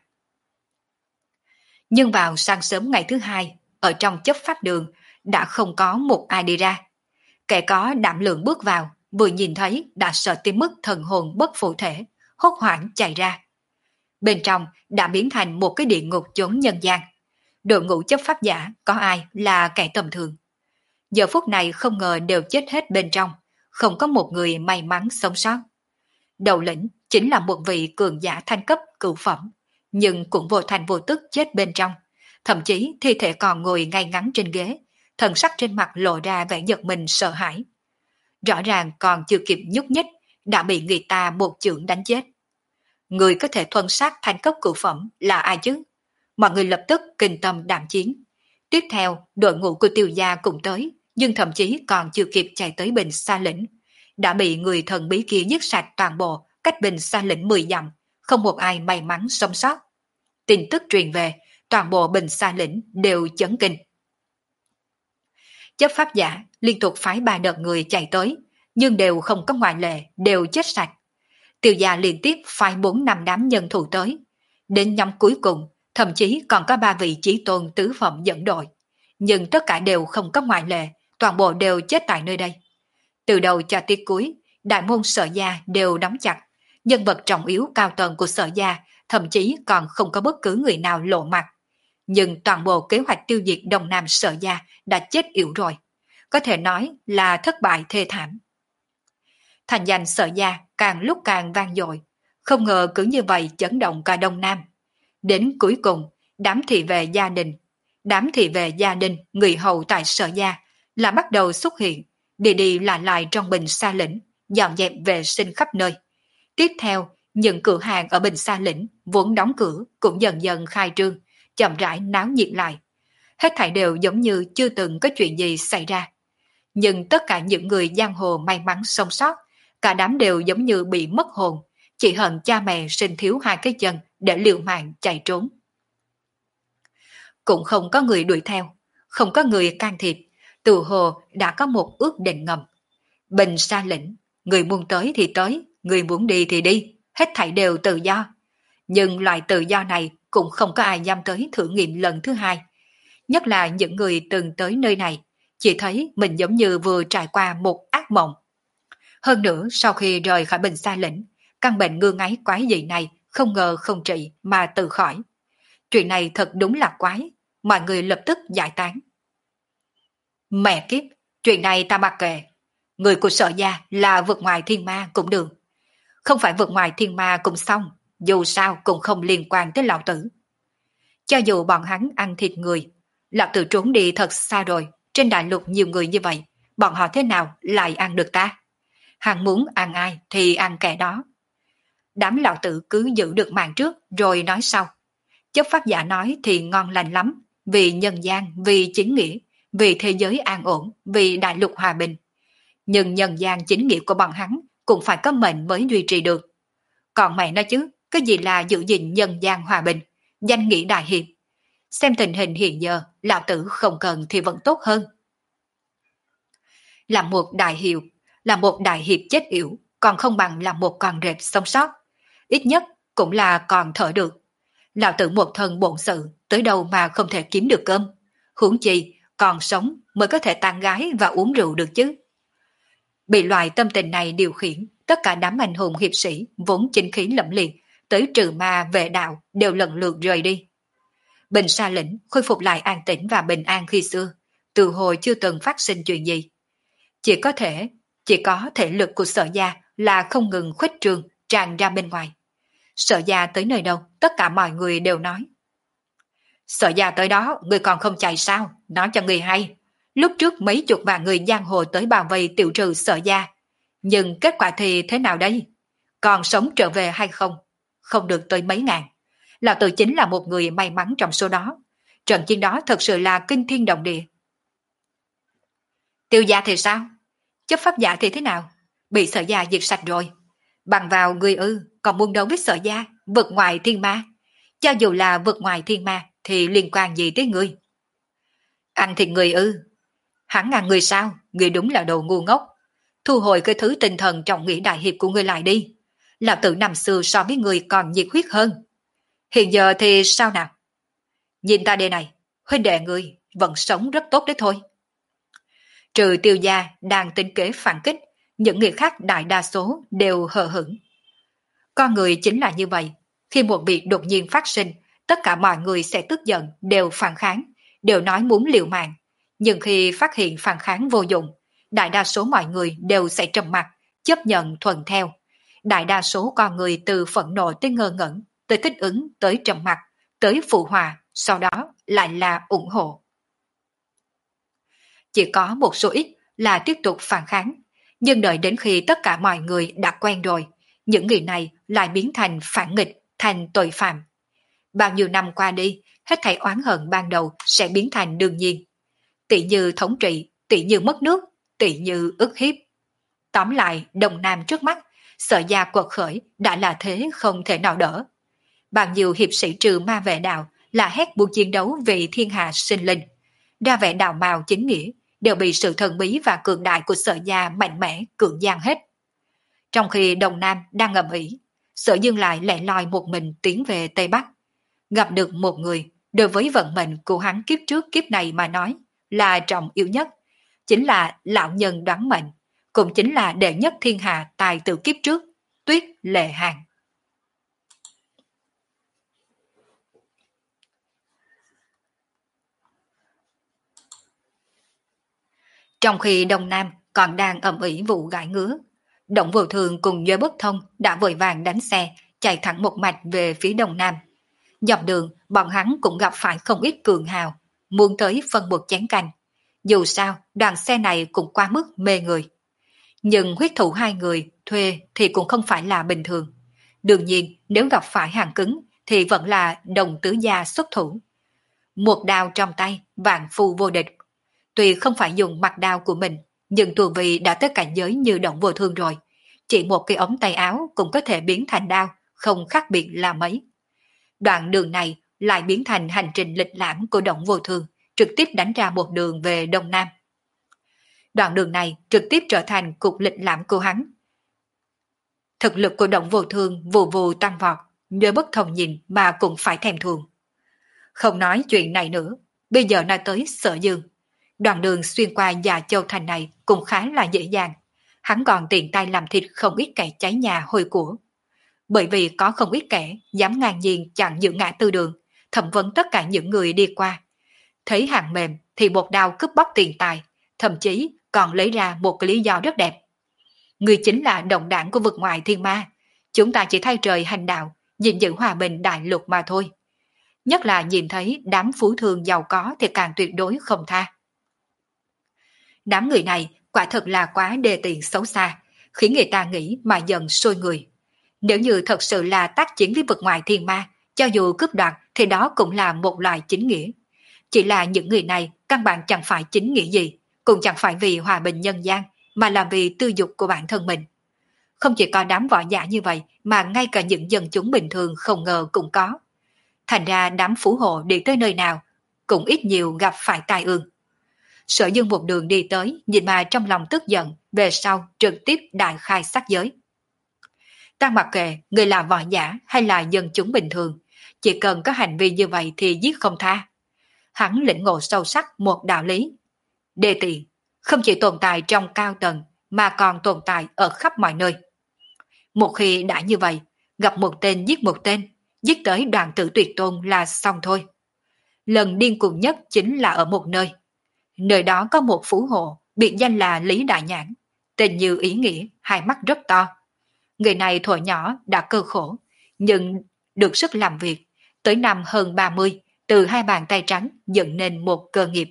Nhưng vào sáng sớm ngày thứ hai, ở trong chấp pháp đường đã không có một ai đi ra. Kẻ có đảm lượng bước vào, vừa nhìn thấy đã sợ tới mức thần hồn bất phụ thể, hốt hoảng chạy ra. Bên trong đã biến thành một cái địa ngục chốn nhân gian. Đội ngũ chấp pháp giả có ai là kẻ tầm thường. Giờ phút này không ngờ đều chết hết bên trong, không có một người may mắn sống sót. Đầu lĩnh chính là một vị cường giả thanh cấp cửu phẩm, nhưng cũng vô thành vô tức chết bên trong. Thậm chí thi thể còn ngồi ngay ngắn trên ghế, thần sắc trên mặt lộ ra vẻ giật mình sợ hãi. Rõ ràng còn chưa kịp nhúc nhích, đã bị người ta một chưởng đánh chết. Người có thể thuần sát thanh cấp cửu phẩm là ai chứ? Mọi người lập tức kinh tâm đảm chiến. Tiếp theo, đội ngũ của Tiêu gia cũng tới, nhưng thậm chí còn chưa kịp chạy tới Bình Sa Lĩnh, đã bị người thần bí kia giết sạch toàn bộ, cách Bình Sa Lĩnh mười dặm, không một ai may mắn sống sót. Tin tức truyền về, toàn bộ Bình Sa Lĩnh đều chấn kinh. Chấp pháp giả liên tục phái ba đợt người chạy tới, nhưng đều không có ngoại lệ, đều chết sạch. Tiêu gia liên tiếp phái bốn năm đám nhân thủ tới. Đến nhóm cuối cùng, thậm chí còn có ba vị chí tôn tứ phẩm dẫn đội. Nhưng tất cả đều không có ngoại lệ, toàn bộ đều chết tại nơi đây. Từ đầu cho tới cuối, đại môn Sở gia đều đóng chặt. Nhân vật trọng yếu cao tầng của Sở gia thậm chí còn không có bất cứ người nào lộ mặt. Nhưng toàn bộ kế hoạch tiêu diệt Đông Nam Sở gia đã chết yểu rồi. Có thể nói là thất bại thê thảm. Thành danh Sở gia càng lúc càng vang dội, không ngờ cứ như vậy chấn động cả Đông Nam. Đến cuối cùng, đám thị vệ gia đình, đám thị vệ gia đình người hầu tại Sở gia là bắt đầu xuất hiện, đi đi lại lại trong Bình Sa Lĩnh, dọn dẹp vệ sinh khắp nơi. Tiếp theo, những cửa hàng ở Bình Sa Lĩnh vốn đóng cửa cũng dần dần khai trương, chậm rãi náo nhiệt lại. Hết thảy đều giống như chưa từng có chuyện gì xảy ra. Nhưng tất cả những người giang hồ may mắn sống sót, cả đám đều giống như bị mất hồn, chỉ hận cha mẹ sinh thiếu hai cái chân để liều mạng chạy trốn. Cũng không có người đuổi theo, không có người can thiệp, từ hồ đã có một ước định ngầm. Bình Sa Lĩnh, người muốn tới thì tới, người muốn đi thì đi, hết thảy đều tự do. Nhưng loại tự do này cũng không có ai dám tới thử nghiệm lần thứ hai. Nhất là những người từng tới nơi này, chỉ thấy mình giống như vừa trải qua một ác mộng. Hơn nữa sau khi rời khỏi Bình Sa Lĩnh, căn bệnh ngư ngáy quái dị này không ngờ không trị mà tự khỏi. Chuyện này thật đúng là quái, mọi người lập tức giải tán. Mẹ kiếp, chuyện này ta mặc kệ. Người của Sở gia là vượt ngoài thiên ma cũng được. Không phải vượt ngoài thiên ma cũng xong, dù sao cũng không liên quan tới lão tử. Cho dù bọn hắn ăn thịt người, lão tử trốn đi thật xa rồi, trên đại lục nhiều người như vậy, bọn họ thế nào lại ăn được ta? Hắn muốn ăn ai thì ăn kẻ đó. Đám lão tử cứ giữ được mạng trước rồi nói sau. Chấp pháp giả nói thì ngon lành lắm, vì nhân gian, vì chính nghĩa, vì thế giới an ổn, vì đại lục hòa bình. Nhưng nhân gian chính nghĩa của bọn hắn cũng phải có mệnh mới duy trì được. Còn mẹ nói chứ, cái gì là giữ gìn nhân gian hòa bình, danh nghĩa đại hiệp. Xem tình hình hiện giờ, lão tử không cần thì vẫn tốt hơn. Là một đại hiệp, là một đại hiệp chết yểu, còn không bằng là một con rệp sống sót. Ít nhất cũng là còn thở được. Lão tử một thân bổn sự, tới đâu mà không thể kiếm được cơm. Huống chi, còn sống mới có thể tán gái và uống rượu được chứ. Bị loại tâm tình này điều khiển, tất cả đám anh hùng hiệp sĩ vốn chính khí lẫm liệt, tới trừ ma vệ đạo đều lần lượt rời đi. Bình Sa Lĩnh khôi phục lại an tĩnh và bình an khi xưa, từ hồi chưa từng phát sinh chuyện gì. Chỉ có thể, chỉ có thể lực của Sở gia là không ngừng khuếch trương tràn ra bên ngoài. Sở gia tới nơi đâu, tất cả mọi người đều nói. Sở gia tới đó, người còn không chạy sao, nói cho người hay. Lúc trước mấy chục vạn người giang hồ tới bao vây tiêu trừ Sở gia. Nhưng kết quả thì thế nào đây? Còn sống trở về hay không? Không được tới mấy ngàn. Lão tử chính là một người may mắn trong số đó. Trận chiến đó thật sự là kinh thiên động địa. Tiêu gia thì sao? Chấp pháp giả thì thế nào? Bị Sở gia diệt sạch rồi. Bằng vào người ư, còn muốn đấu với Sở gia, vượt ngoài thiên ma. Cho dù là vượt ngoài thiên ma, thì liên quan gì tới ngươi? Anh thì người ư? Hắn ăn người sao? Người đúng là đồ ngu ngốc. Thu hồi cái thứ tinh thần trọng nghĩa đại hiệp của ngươi lại đi. Lão tử năm xưa so với ngươi còn nhiệt huyết hơn. Hiện giờ thì sao nào? Nhìn ta đây này, huynh đệ ngươi vẫn sống rất tốt đấy thôi. Trừ Tiêu gia đang tính kế phản kích, những người khác đại đa số đều hờ hững. Con người chính là như vậy, khi một việc đột nhiên phát sinh, tất cả mọi người sẽ tức giận, đều phản kháng, đều nói muốn liều mạng. Nhưng khi phát hiện phản kháng vô dụng, đại đa số mọi người đều sẽ trầm mặc, chấp nhận thuận theo. Đại đa số con người từ phẫn nộ tới ngơ ngẩn, tới thích ứng, tới trầm mặc, tới phụ hòa, sau đó lại là ủng hộ. Chỉ có một số ít là tiếp tục phản kháng, nhưng đợi đến khi tất cả mọi người đã quen rồi, những người này lại biến thành phản nghịch, thành tội phạm. Bao nhiêu năm qua đi, hết thảy oán hận ban đầu sẽ biến thành đương nhiên. Tỷ như thống trị, tỷ như mất nước, tỷ như ức hiếp. Tóm lại, Đông Nam trước mắt, Sở gia quật khởi đã là thế không thể nào đỡ. Bao nhiêu hiệp sĩ trừ ma vệ đạo là hét buộc chiến đấu vì thiên hạ sinh linh. Ra vẻ đạo mạo chính nghĩa đều bị sự thần bí và cường đại của Sở gia mạnh mẽ cưỡng gian hết. Trong khi Đông Nam đang ầm ĩ, Sở Dương lại lẻ loi một mình tiến về Tây Bắc. Gặp được một người, đối với vận mệnh của hắn kiếp trước kiếp này mà nói, là trọng yếu nhất. Chính là lão nhân đoán mệnh, cũng chính là đệ nhất thiên hạ tài tử kiếp trước, Tuyết Lệ Hàn. Trong khi Đông Nam còn đang ầm ĩ vụ gãi ngứa, Động Vô Thường cùng Giới Bất Thông đã vội vàng đánh xe, chạy thẳng một mạch về phía Đông Nam. Dọc đường, bọn hắn cũng gặp phải không ít cường hào, muốn tới phân một chén canh. Dù sao, đoàn xe này cũng quá mức mê người. Nhưng huyết thủ hai người thuê thì cũng không phải là bình thường. Đương nhiên, nếu gặp phải hàng cứng thì vẫn là đồng tứ gia xuất thủ. Một đao trong tay, vạn phu vô địch. Tuy không phải dùng mặt đao của mình, nhưng tu vi đã tới cảnh giới như Động Vô Thương rồi. Chỉ một cái ống tay áo cũng có thể biến thành đao, không khác biệt là mấy. Đoạn đường này lại biến thành hành trình lịch lãm của Động Vô Thương, trực tiếp đánh ra một đường về Đông Nam. Đoạn đường này trực tiếp trở thành cuộc lịch lãm của hắn. Thực lực của Động Vô Thương vù vù tăng vọt, Nơi Bất Thông nhìn mà cũng phải thèm thuồng. Không nói chuyện này nữa, bây giờ nói tới Sở Dương. Đoạn đường xuyên qua Dạ Châu Thành này cũng khá là dễ dàng. Hắn còn tiện tay làm thịt không ít kẻ cháy nhà hôi của. Bởi vì có không ít kẻ dám ngang nhiên chặn giữ ngã tư đường, thẩm vấn tất cả những người đi qua. Thấy hàng mềm thì một đao cướp bóc tiền tài, thậm chí còn lấy ra một cái lý do rất đẹp. Người chính là đồng đảng của vực ngoại thiên ma. Chúng ta chỉ thay trời hành đạo, gìn giữ hòa bình đại lục mà thôi. Nhất là nhìn thấy đám phú thương giàu có thì càng tuyệt đối không tha. Đám người này quả thật là quá đê tiện xấu xa, khiến người ta nghĩ mà dần sôi người. Nếu như thật sự là tác chiến với vực ngoại thiên ma, cho dù cướp đoạt thì đó cũng là một loại chính nghĩa. Chỉ là những người này căn bản chẳng phải chính nghĩa gì, cũng chẳng phải vì hòa bình nhân gian, mà là vì tư dục của bản thân mình. Không chỉ có đám võ giả như vậy, mà ngay cả những dân chúng bình thường không ngờ cũng có. Thành ra đám phú hộ đi tới nơi nào, cũng ít nhiều gặp phải tai ương. Sở Dương một đường đi tới, nhìn mà trong lòng tức giận, về sau trực tiếp đại khai sát giới. Ta mặc kệ người là võ giả hay là dân chúng bình thường, chỉ cần có hành vi như vậy thì giết không tha. Hắn lĩnh ngộ sâu sắc một đạo lý. Đê tiện không chỉ tồn tại trong cao tầng mà còn tồn tại ở khắp mọi nơi. Một khi đã như vậy, gặp một tên giết một tên, giết tới đoàn tử tuyệt tôn là xong thôi. Lần điên cuồng nhất chính là ở một nơi. Nơi đó có một phú hộ, biệt danh là Lý Đại Nhãn, tên như ý nghĩa, hai mắt rất to. Người này thuở nhỏ đã cơ khổ, nhưng được sức làm việc, tới năm hơn ba mươi, từ hai bàn tay trắng dựng nên một cơ nghiệp.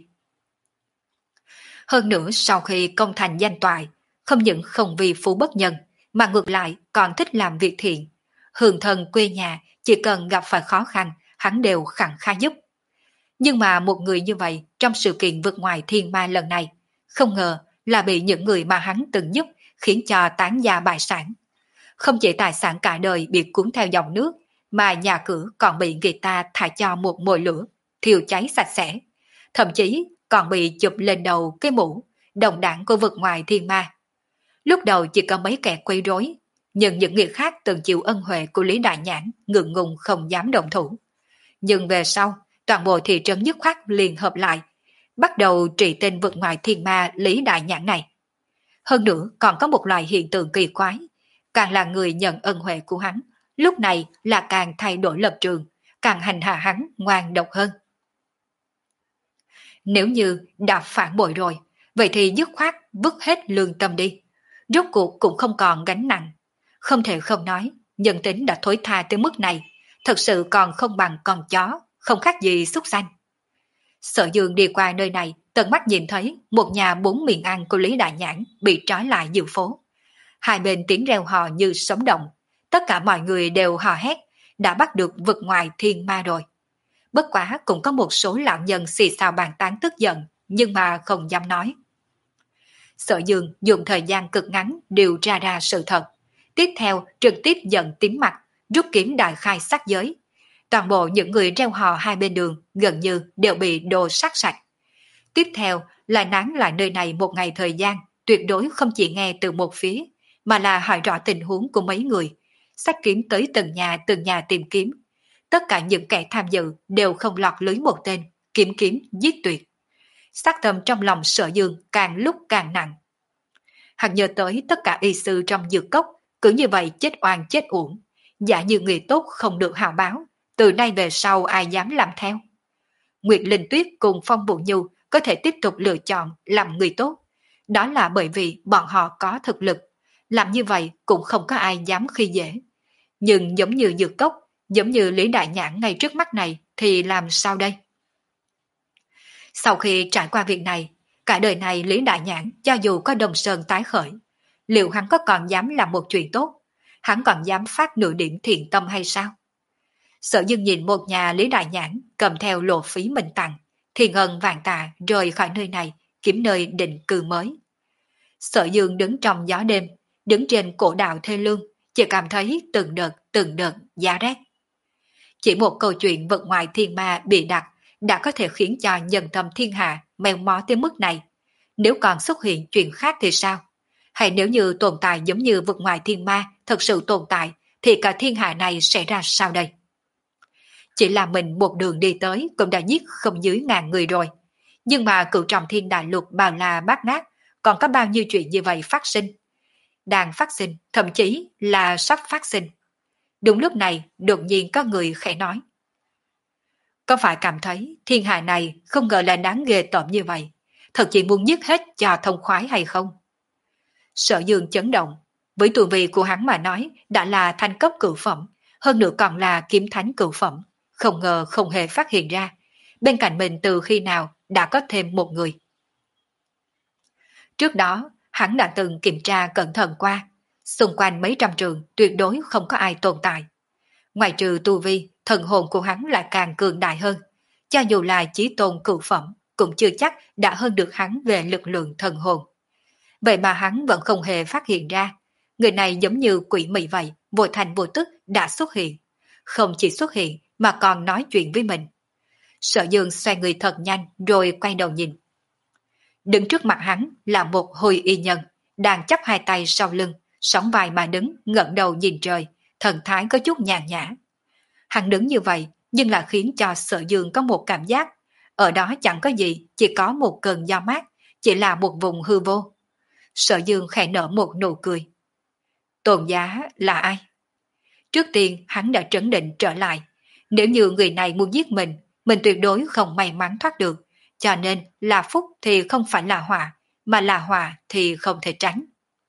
Hơn nữa sau khi công thành danh toại, không những không vì phú bất nhân, mà ngược lại còn thích làm việc thiện. Hường thần quê nhà, chỉ cần gặp phải khó khăn, hắn đều khẳng khái giúp. Nhưng mà một người như vậy trong sự kiện vượt ngoài thiên ma lần này, không ngờ là bị những người mà hắn từng giúp khiến cho tán gia bại sản. Không chỉ tài sản cả đời bị cuốn theo dòng nước, mà nhà cửa còn bị người ta thả cho một mồi lửa, thiêu cháy sạch sẽ. Thậm chí còn bị chụp lên đầu cái mũ, đồng đảng của vực ngoài thiên ma. Lúc đầu chỉ có mấy kẻ quấy rối, nhưng những người khác từng chịu ân huệ của Lý Đại Nhãn ngượng ngùng không dám động thủ. Nhưng về sau, toàn bộ thị trấn dứt khoát liền hợp lại, bắt đầu trị tên vượt ngoài thiên ma Lý Đại Nhãn này. Hơn nữa còn có một loại hiện tượng kỳ quái, càng là người nhận ân huệ của hắn, lúc này là càng thay đổi lập trường, càng hành hạ hắn ngoan độc hơn. Nếu như đã phản bội rồi, vậy thì dứt khoát vứt hết lương tâm đi. Rốt cuộc cũng không còn gánh nặng. Không thể không nói, nhân tính đã thối tha tới mức này, thật sự còn không bằng con chó, không khác gì súc sanh. Sở Dương đi qua nơi này, tận mắt nhìn thấy một nhà bốn miệng ăn của Lý Đại Nhãn bị trói lại giữa phố. Hai bên tiếng reo hò như sống động, tất cả mọi người đều hò hét, đã bắt được vực ngoài thiên ma rồi. Bất quá cũng có một số lão nhân xì xào bàn tán tức giận, nhưng mà không dám nói. Sở Dương dùng thời gian cực ngắn điều tra ra sự thật. Tiếp theo trực tiếp giận tím mặt, rút kiếm đại khai sát giới. Toàn bộ những người reo hò hai bên đường gần như đều bị đồ sát sạch. Tiếp theo là nán lại nơi này một ngày thời gian, tuyệt đối không chỉ nghe từ một phía, mà là hỏi rõ tình huống của mấy người, xách kiếm tới từng nhà từng nhà tìm kiếm. Tất cả những kẻ tham dự đều không lọt lưới một tên, kiếm kiếm giết tuyệt. Sát tâm trong lòng Sở Dương càng lúc càng nặng. Hắn nhớ tới tất cả y sư trong dược cốc, cứ như vậy chết oan chết uổng. Giả như người tốt không được hào báo, từ nay về sau ai dám làm theo. Nguyệt Linh Tuyết cùng Phong Vũ Nhu có thể tiếp tục lựa chọn làm người tốt. Đó là bởi vì bọn họ có thực lực. Làm như vậy cũng không có ai dám khi dễ. Nhưng giống như dược cốc, giống như Lý Đại Nhãn ngay trước mắt này thì làm sao đây? Sau khi trải qua việc này, cả đời này Lý Đại Nhãn cho dù có Đông Sơn tái khởi, liệu hắn có còn dám làm một chuyện tốt? Hắn còn dám phát nửa điểm thiện tâm hay sao? Sở Dương nhìn một nhà Lý Đại Nhãn cầm theo lộ phí mình tặng, thì ngân vàng tạ rời khỏi nơi này, kiếm nơi định cư mới. Sở Dương đứng trong gió đêm, đứng trên cổ đạo thê lương, chỉ cảm thấy từng đợt từng đợt giá rét. Chỉ một câu chuyện vật ngoài thiên ma bị đặt đã có thể khiến cho nhân tâm thiên hạ mèo mó tới mức này. Nếu còn xuất hiện chuyện khác thì sao? Hay nếu như tồn tại giống như vực ngoài thiên ma thật sự tồn tại, thì cả thiên hạ này sẽ ra sao đây? Chỉ là mình một đường đi tới cũng đã giết không dưới ngàn người rồi. Nhưng mà cựu trọng thiên đại lục bao la bát ngát, còn có bao nhiêu chuyện như vậy phát sinh? Đang phát sinh, thậm chí là sắp phát sinh. Đúng lúc này, đột nhiên có người khẽ nói. Có phải cảm thấy thiên hạ này không ngờ là đáng ghê tởm như vậy? Thật chỉ muốn giết hết cho thông khoái hay không? Sở Dương chấn động. Với tu vi của hắn mà nói đã là thanh cấp cửu phẩm, hơn nữa còn là kiếm thánh cửu phẩm. Không ngờ không hề phát hiện ra. Bên cạnh mình từ khi nào đã có thêm một người. Trước đó, hắn đã từng kiểm tra cẩn thận qua. Xung quanh mấy trăm trường tuyệt đối không có ai tồn tại. Ngoài trừ tu vi, thần hồn của hắn lại càng cường đại hơn. Cho dù là chí tôn cửu phẩm, cũng chưa chắc đã hơn được hắn về lực lượng thần hồn. Vậy mà hắn vẫn không hề phát hiện ra. Người này giống như quỷ mị vậy, vô thành vô tức đã xuất hiện. Không chỉ xuất hiện mà còn nói chuyện với mình. Sở Dương xoay người thật nhanh rồi quay đầu nhìn. Đứng trước mặt hắn là một hồi y nhân, đang chắp hai tay sau lưng, sóng vai mà đứng, ngẩng đầu nhìn trời, thần thái có chút nhàn nhã. Hắn đứng như vậy, nhưng là khiến cho Sở Dương có một cảm giác, ở đó chẳng có gì, chỉ có một cơn gió mát, chỉ là một vùng hư vô. Sở Dương khẽ nở một nụ cười. Tôn giá là ai? Trước tiên hắn đã trấn định trở lại, nếu như người này muốn giết mình, mình tuyệt đối không may mắn thoát được, cho nên là phúc thì không phải là họa, mà là họa thì không thể tránh.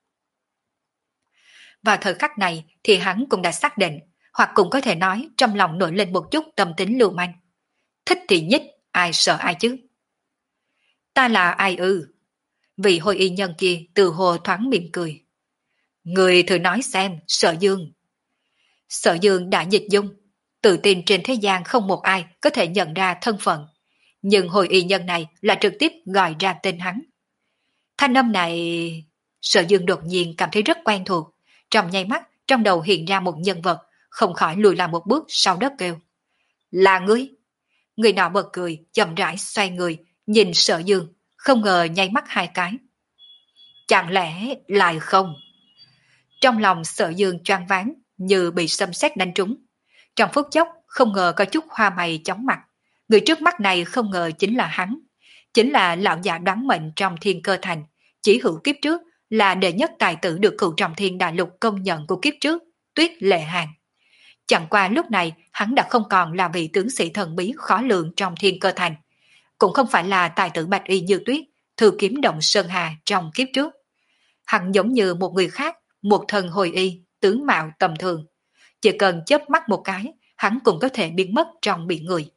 Vào thời khắc này thì hắn cũng đã xác định, hoặc cũng có thể nói trong lòng nổi lên một chút tâm tính lưu manh. Thích thì nhích, ai sợ ai chứ? Ta là ai ư? Vị hồi y nhân kia từ hồ thoáng mỉm cười. Người thử nói xem, Sở Dương. Sở Dương đã dịch dung, tự tin trên thế gian không một ai có thể nhận ra thân phận. Nhưng hồi y nhân này là trực tiếp gọi ra tên hắn. Thanh âm này... Sở Dương đột nhiên cảm thấy rất quen thuộc. Trong nháy mắt, trong đầu hiện ra một nhân vật, không khỏi lùi lại một bước sau đất kêu. Là ngươi! Người nọ bật cười, chậm rãi xoay người, nhìn Sở Dương, không ngờ nháy mắt hai cái. Chẳng lẽ lại không? Trong lòng Sở Dương choáng váng như bị xâm xét đánh trúng. Trong phút chốc không ngờ có chút hoa mày chóng mặt. Người trước mắt này không ngờ chính là hắn. Chính là lão già đoán mệnh trong Thiên Cơ Thành. Chỉ hữu kiếp trước là đệ nhất tài tử được cựu trọng thiên đại lục công nhận của kiếp trước, Tuyết Lệ Hàn. Chẳng qua lúc này hắn đã không còn là vị tướng sĩ thần bí khó lường trong Thiên Cơ Thành. Cũng không phải là tài tử bạch y như tuyết, thư kiếm động Sơn Hà trong kiếp trước. Hắn giống như một người khác, một thần hồi y, tướng mạo tầm thường. Chỉ cần chớp mắt một cái, hắn cũng có thể biến mất trong biển người.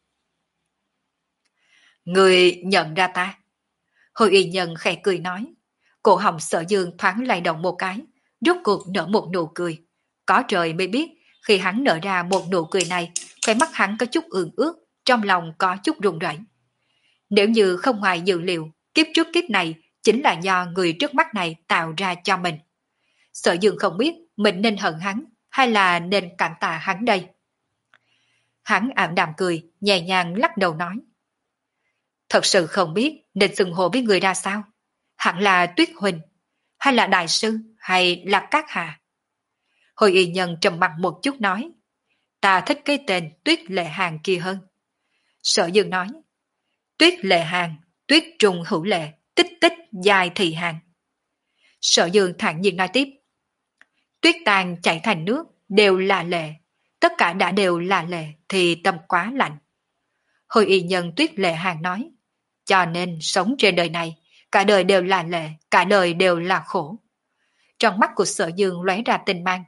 Người nhận ra ta. Hồi y nhân khẽ cười nói. Cổ họng Sở Dương thoáng lay động một cái, rốt cuộc nở một nụ cười. Có trời mới biết, khi hắn nở ra một nụ cười này, khóe mắt hắn có chút ương ướt, trong lòng có chút run rẩy. Nếu như không ngoài dự liệu, kiếp trước kiếp này chính là do người trước mắt này tạo ra cho mình. Sở Dương không biết mình nên hận hắn hay là nên cảm tạ hắn đây. Hắn ảm đạm cười, nhẹ nhàng lắc đầu nói. Thật sự không biết nên xưng hô với người ra sao. Hẳn là Tuyết Huỳnh, hay là Đại Sư, hay là Các Hà. Hồi y nhân trầm mặt một chút nói. Ta thích cái tên Tuyết Lệ Hàn kia hơn. Sở Dương nói. Tuyết Lệ Hàn, Tuyết Trùng Hữu Lệ, tích tích dài thị hàn. Sở Dương thản nhiên nói tiếp. Tuyết tàn chảy thành nước đều là lệ, tất cả đã đều là lệ thì tâm quá lạnh. Hồi y nhân Tuyết Lệ Hàn nói. Cho nên sống trên đời này, cả đời đều là lệ, cả đời đều là khổ. Trong mắt của Sở Dương lóe ra tinh mang.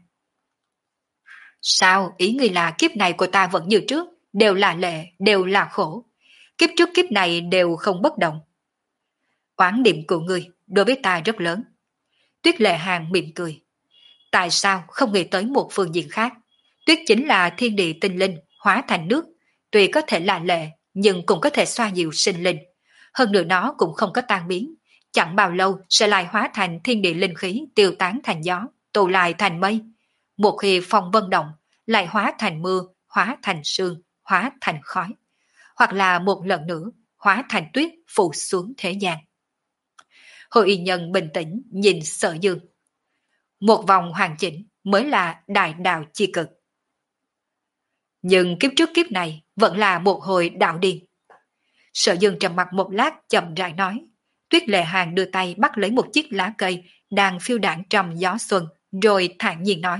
Sao ý ngươi là kiếp này của ta vẫn như trước, đều là lệ, đều là khổ. Kiếp trước kiếp này đều không bất động. Oán niệm của ngươi đối với ta rất lớn. Tuyết Lệ Hàn mỉm cười. Tại sao không nghĩ tới một phương diện khác? Tuyết chính là thiên địa tinh linh, hóa thành nước. Tuy có thể là lệ, nhưng cũng có thể xoa dịu sinh linh. Hơn nữa nó cũng không có tan biến. Chẳng bao lâu sẽ lại hóa thành thiên địa linh khí tiêu tán thành gió, tụ lại thành mây. Một khi phong vân động, lại hóa thành mưa, hóa thành sương, hóa thành khói. Hoặc là một lần nữa, hóa thành tuyết phủ xuống thế gian. Hội y nhân bình tĩnh nhìn Sở Dương. Một vòng hoàn chỉnh mới là đại đạo chi cực. Nhưng kiếp trước kiếp này vẫn là một hồi đạo điên. Sở Dương trầm mặt một lát chậm rãi nói. Tuyết Lệ Hàn đưa tay bắt lấy một chiếc lá cây đang phiêu đãng trong gió xuân, rồi thản nhiên nói.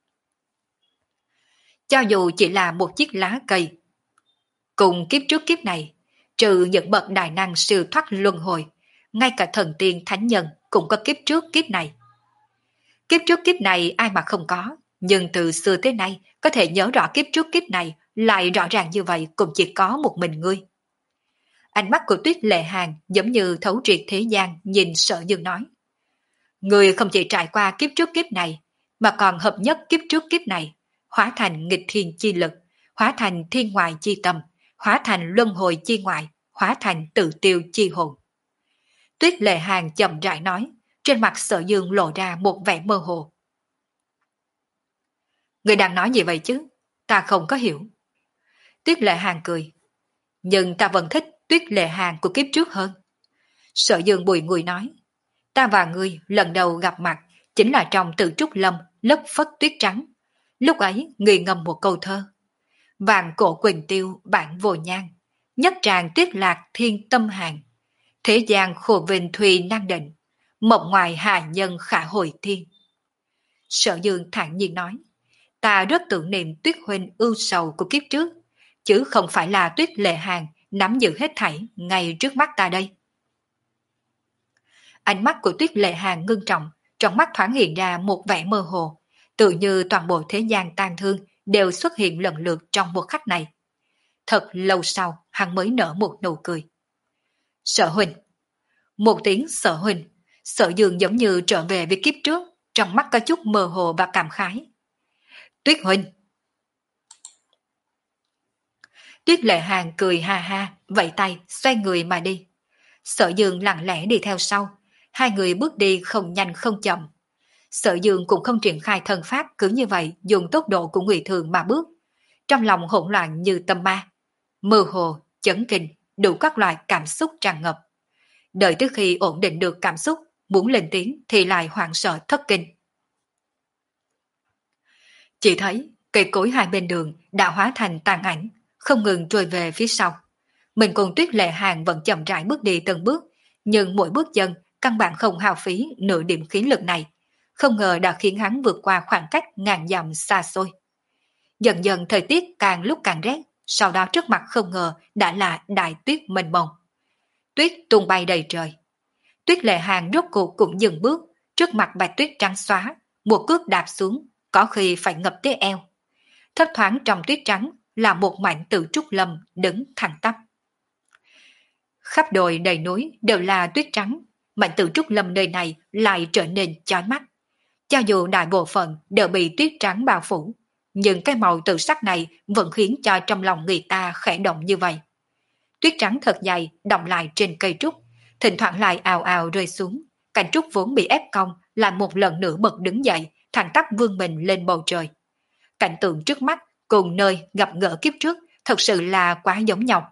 Cho dù chỉ là một chiếc lá cây, cùng kiếp trước kiếp này, trừ những bậc đại năng siêu thoát luân hồi, ngay cả thần tiên thánh nhân cũng có kiếp trước kiếp này. Kiếp trước kiếp này ai mà không có, nhưng từ xưa tới nay có thể nhớ rõ kiếp trước kiếp này lại rõ ràng như vậy cũng chỉ có một mình ngươi. Ánh mắt của Tuyết Lệ Hàn giống như thấu triệt thế gian nhìn Sở Dương nói. Ngươi không chỉ trải qua kiếp trước kiếp này, mà còn hợp nhất kiếp trước kiếp này, hóa thành nghịch thiên chi lực, hóa thành thiên ngoại chi tâm, hóa thành luân hồi chi ngoại, hóa thành tự tiêu chi hồn. Tuyết Lệ Hàn chậm rãi nói, trên mặt Sở Dương lộ ra một vẻ mơ hồ. Người đang nói gì vậy chứ? Ta không có hiểu. Tuyết Lệ Hàn cười. Nhưng ta vẫn thích Tuyết Lệ Hàn của kiếp trước hơn. Sở Dương bùi ngùi nói. Ta và ngươi lần đầu gặp mặt chính là trong Tự Trúc Lâm lấp phất tuyết trắng. Lúc ấy ngươi ngâm một câu thơ. Vạn cổ quỳnh tiêu bản vô nhan, nhất tràng tuyết lạc thiên tâm hàng. Thế gian khổ vinh thùy năng định, mộng ngoài hà nhân khả hồi thiên. Sở Dương thản nhiên nói. Ta rất tưởng niệm Tuyết huynh ưu sầu của kiếp trước, chứ không phải là Tuyết Lệ Hàn nắm giữ hết thảy ngay trước mắt ta đây. Ánh mắt của Tuyết Lệ Hàn ngưng trọng, trong mắt thoáng hiện ra một vẻ mơ hồ, tự như toàn bộ thế gian tan thương đều xuất hiện lần lượt trong một khắc này. Thật lâu sau, hắn mới nở một nụ cười. Sở huynh. Một tiếng Sở huynh, Sở Dương giống như trở về với kiếp trước, trong mắt có chút mơ hồ và cảm khái. Tuyết huynh. Tuyết Lệ Hàn cười ha ha, vẫy tay, xoay người mà đi. Sở Dương lặng lẽ đi theo sau, hai người bước đi không nhanh không chậm. Sở Dương cũng không triển khai thần pháp, cứ như vậy dùng tốc độ của người thường mà bước. Trong lòng hỗn loạn như tâm ma, mơ hồ, chấn kinh, đủ các loại cảm xúc tràn ngập. Đợi tới khi ổn định được cảm xúc, muốn lên tiếng thì lại hoảng sợ thất kinh. Chỉ thấy cây cối hai bên đường đã hóa thành tàn ảnh, không ngừng trôi về phía sau. Mình cùng Tuyết Lệ Hàng vẫn chậm rãi bước đi từng bước, nhưng mỗi bước chân căn bản không hao phí nửa điểm khí lực này, không ngờ đã khiến hắn vượt qua khoảng cách ngàn dặm xa xôi. Dần dần thời tiết càng lúc càng rét, sau đó trước mặt không ngờ đã là đại tuyết mênh mông. Tuyết tung bay đầy trời. Tuyết Lệ Hàng rốt cuộc cũng dừng bước, trước mặt bạch tuyết trắng xóa, một cước đạp xuống, có khi phải ngập tới eo. Thấp thoáng trong tuyết trắng là một mảnh Tử Trúc Lâm đứng thẳng tắp. Khắp đồi đầy núi đều là tuyết trắng, mảnh Tử Trúc Lâm nơi này lại trở nên chói mắt. Cho dù đại bộ phận đều bị tuyết trắng bao phủ, nhưng cái màu tự sắc này vẫn khiến cho trong lòng người ta khẽ động như vậy. Tuyết trắng thật dày đọng lại trên cây trúc, thỉnh thoảng lại ào ào rơi xuống, cành trúc vốn bị ép cong lại một lần nữa bật đứng dậy, thẳng tắp vươn mình lên bầu trời. Cảnh tượng trước mắt cùng nơi gặp gỡ kiếp trước thật sự là quá giống nhau.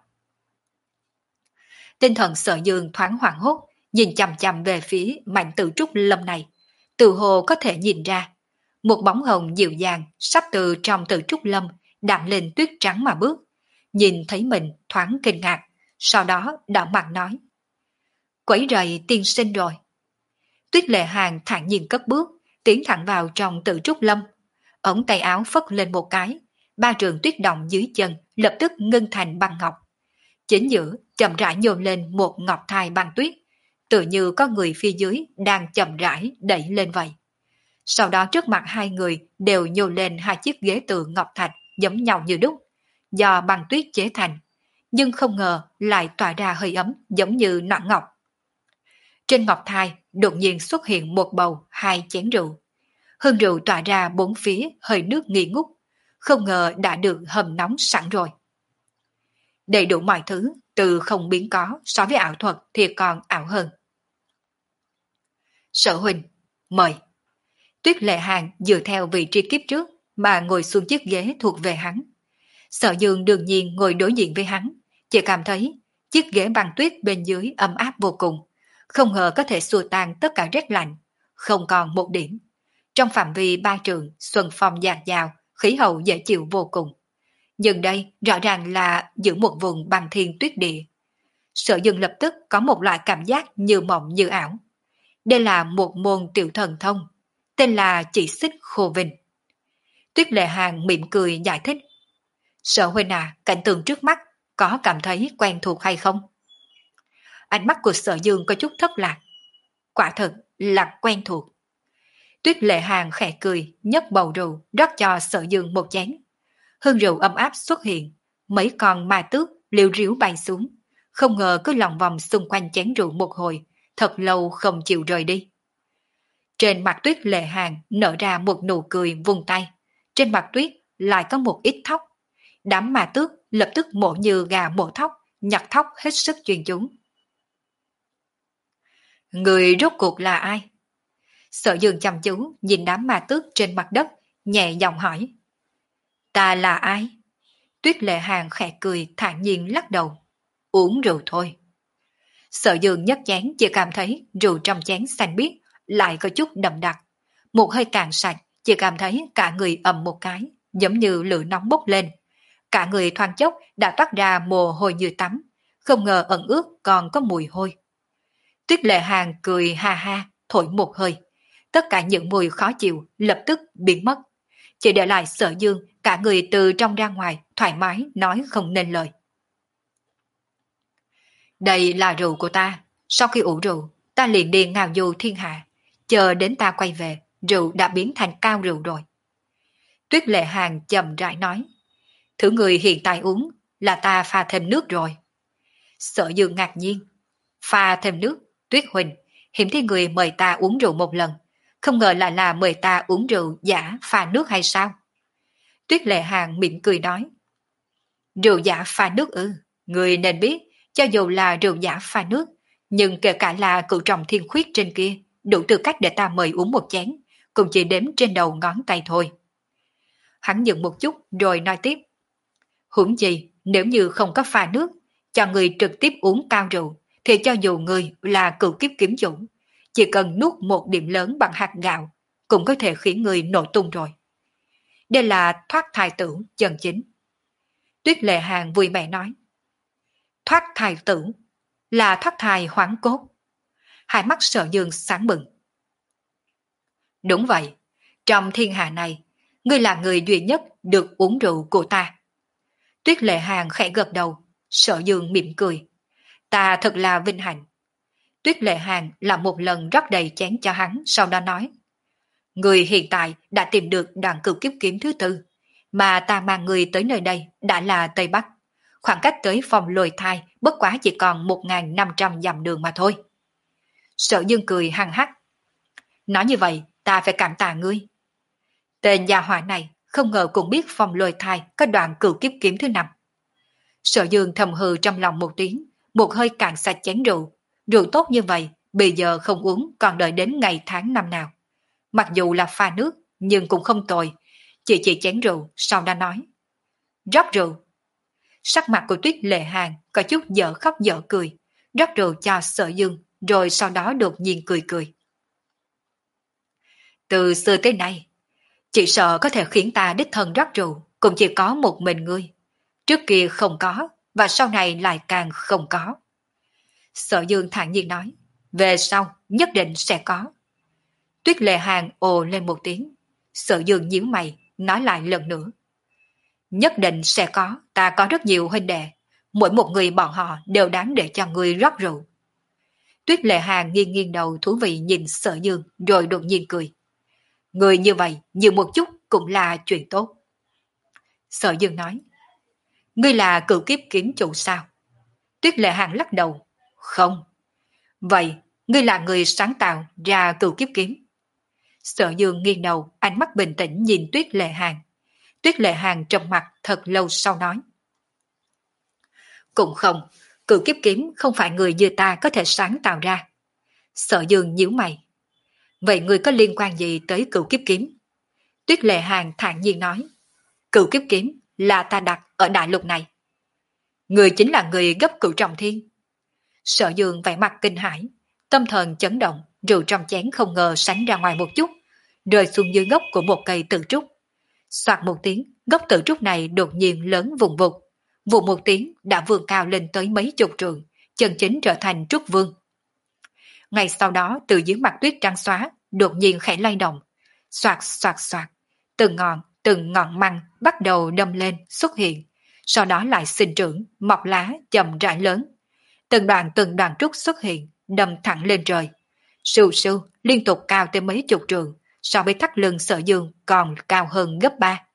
Tinh thần Sở Dương thoáng hoảng hốt, nhìn chằm chằm về phía mảnh Tử Trúc Lâm này, từ hồ có thể nhìn ra một bóng hồng dịu dàng sắp từ trong Tử Trúc Lâm đạp lên tuyết trắng mà bước, nhìn thấy mình thoáng kinh ngạc, sau đó đảo mặt nói: quấy rầy tiên sinh rồi. Tuyết Lệ Hàng thản nhiên cất bước, tiến thẳng vào trong Tử Trúc Lâm, ống tay áo phất lên một cái, ba trường tuyết động dưới chân lập tức ngưng thành băng ngọc. Chính giữa chậm rãi nhô lên một ngọc thai băng tuyết, tự như có người phía dưới đang chậm rãi đẩy lên vậy. Sau đó trước mặt hai người đều nhô lên hai chiếc ghế từ ngọc thạch giống nhau như đúc, do băng tuyết chế thành, nhưng không ngờ lại tỏa ra hơi ấm giống như nọn ngọc. Trên ngọc thai đột nhiên xuất hiện một bầu hai chén rượu. Hương rượu tỏa ra bốn phía hơi nước nghi ngút, không ngờ đã được hầm nóng sẵn rồi. Đầy đủ mọi thứ, từ không biến có so với ảo thuật thì còn ảo hơn. Sở huynh, mời. Tuyết Lệ Hàng dựa theo vị trí kiếp trước mà ngồi xuống chiếc ghế thuộc về hắn. Sở Dương đương nhiên ngồi đối diện với hắn, chỉ cảm thấy chiếc ghế băng tuyết bên dưới ấm áp vô cùng, không ngờ có thể xua tan tất cả rét lạnh, không còn một điểm. Trong phạm vi ba trường, xuân phong dạt dào, khí hậu dễ chịu vô cùng. Nhưng đây rõ ràng là giữa một vùng băng thiên tuyết địa. Sở Dương lập tức có một loại cảm giác như mộng như ảo. Đây là một môn tiểu thần thông, tên là chỉ xích khô vinh. Tuyết Lệ Hàng mỉm cười giải thích: Sở huynh à, cảnh tượng trước mắt có cảm thấy quen thuộc hay không? Ánh mắt của Sở Dương có chút thất lạc. Quả thật là quen thuộc. Tuyết Lệ Hàng khẽ cười, nhấc bầu rượu rót cho Sở Dương một chén. Hương rượu ấm áp xuất hiện, mấy con ma tước liều ríu bay xuống, không ngờ cứ lòng vòng xung quanh chén rượu một hồi, thật lâu không chịu rời đi. Trên mặt Tuyết Lệ Hàng nở ra một nụ cười vung tay, trên mặt tuyết lại có một ít tóc. Đám ma tước lập tức mổ như gà mổ thóc, nhặt thóc hết sức chuyên chú. Người rốt cuộc là ai? Sở Dương chăm chú nhìn đám ma tước trên mặt đất, nhẹ giọng hỏi. Ta là ai? Tuyết Lệ Hàng khẽ cười thản nhiên lắc đầu. Uống rượu thôi. Sở Dương nhấc chén chỉ cảm thấy rượu trong chén xanh biếc lại có chút đậm đặc. Một hơi cạn sạch, chỉ cảm thấy cả người ầm một cái, giống như lửa nóng bốc lên. Cả người thoáng chốc đã toát ra mồ hôi như tắm, không ngờ ẩn ướt còn có mùi hôi. Tuyết Lệ Hàng cười ha ha, thổi một hơi. Tất cả những mùi khó chịu lập tức biến mất. Chỉ để lại Sở Dương cả người từ trong ra ngoài thoải mái nói không nên lời. Đây là rượu của ta. Sau khi uống rượu, ta liền đi ngào du thiên hạ. Chờ đến ta quay về, rượu đã biến thành cao rượu rồi. Tuyết Lệ Hàng chậm rãi nói. Thứ người hiện tại uống là ta pha thêm nước rồi. Sở Dương ngạc nhiên. Pha thêm nước, Tuyết Huỳnh, hiếm thấy người mời ta uống rượu một lần. Không ngờ lại là mời ta uống rượu giả pha nước hay sao? Tuyết Lệ Hàng mỉm cười nói. Rượu giả pha nước ư, người nên biết, cho dù là rượu giả pha nước, nhưng kể cả là cựu trọng thiên khuyết trên kia, đủ tư cách để ta mời uống một chén, cũng chỉ đếm trên đầu ngón tay thôi. Hắn dừng một chút rồi nói tiếp. Huống chi, nếu như không có pha nước, cho người trực tiếp uống cao rượu, thì cho dù người là cựu kiếp kiếm chủ, chỉ cần nuốt một điểm lớn bằng hạt gạo, cũng có thể khiến người nổ tung rồi. Đây là thoát thai tử chân chính. Tuyết Lệ Hàng vui vẻ nói. Thoát thai tử là thoát thai hoán cốt. Hai mắt Sở Dương sáng bừng. Đúng vậy, trong thiên hạ này, ngươi là người duy nhất được uống rượu của ta. Tuyết Lệ Hàng khẽ gật đầu, Sở Dương mỉm cười. Ta thật là vinh hạnh. Tuyết Lệ Hàng làm một lần rót đầy chén cho hắn, sau đó nói. Người hiện tại đã tìm được đoạn cửu kiếp kiếm thứ tư, mà ta mang người tới nơi đây đã là Tây Bắc. Khoảng cách tới phòng lôi thai bất quá chỉ còn một nghìn năm trăm dặm đường mà thôi. Sở Dương cười hăng hắc. Nói như vậy, ta phải cảm tạ ngươi. Tên gia hỏa này không ngờ cũng biết phòng lôi thai có đoạn cửu kiếp kiếm thứ năm. Sở Dương thầm hừ trong lòng một tiếng, một hơi cạn sạch chén rượu. Rượu tốt như vậy, bây giờ không uống còn đợi đến ngày tháng năm nào. Mặc dù là pha nước, nhưng cũng không tồi. Chỉ chỉ chén rượu, sau đó nói. Rót rượu. Sắc mặt của Tuyết Lệ Hàng có chút dở khóc dở cười. Rót rượu cho Sở Dương, rồi sau đó đột nhiên cười cười. Từ xưa tới nay, chỉ sợ có thể khiến ta đích thân rót rượu, cũng chỉ có một mình ngươi. Trước kia không có, và sau này lại càng không có. Sở Dương thản nhiên nói, về sau nhất định sẽ có. Tuyết Lệ Hàng ồ lên một tiếng. Sở Dương nhíu mày, nói lại lần nữa. Nhất định sẽ có, ta có rất nhiều huynh đệ. Mỗi một người bọn họ đều đáng để cho người rót rượu. Tuyết Lệ Hàng nghiêng nghiêng đầu thú vị nhìn Sở Dương, rồi đột nhiên cười. Người như vậy, nhiều một chút cũng là chuyện tốt. Sở Dương nói. Ngươi là cửu kiếp kiếm chủ sao? Tuyết Lệ Hàng lắc đầu. Không. Vậy, ngươi là người sáng tạo ra cửu kiếp kiếm. Sở Dương nghiêng đầu, ánh mắt bình tĩnh nhìn Tuyết Lệ Hàng. Tuyết Lệ Hàng trầm mặt thật lâu sau nói. Cũng không, cửu kiếp kiếm không phải người như ta có thể sáng tạo ra. Sở Dương nhíu mày. Vậy ngươi có liên quan gì tới cửu kiếp kiếm? Tuyết Lệ Hàng thản nhiên nói. Cửu kiếp kiếm là ta đặt ở đại lục này. Người chính là người gấp cửu trọng thiên. Sở Dương vẻ mặt kinh hãi, tâm thần chấn động, rượu trong chén không ngờ sánh ra ngoài một chút, rơi xuống dưới gốc của một cây tự trúc. Soạt một tiếng, gốc tự trúc này đột nhiên lớn vùng vụt, vụt một tiếng đã vươn cao lên tới mấy chục trượng, chân chính trở thành trúc vương. Ngay sau đó từ dưới mặt tuyết trắng xóa, đột nhiên khẽ lay động, soạt soạt soạt, từng ngọn, từng ngọn măng bắt đầu đâm lên xuất hiện, sau đó lại sinh trưởng, mọc lá chậm rãi lớn. Từng đoạn từng đoạn trúc xuất hiện, đâm thẳng lên trời. Sưu sưu liên tục cao tới mấy chục trượng, so với thắt lưng Sở Dương còn cao hơn gấp ba.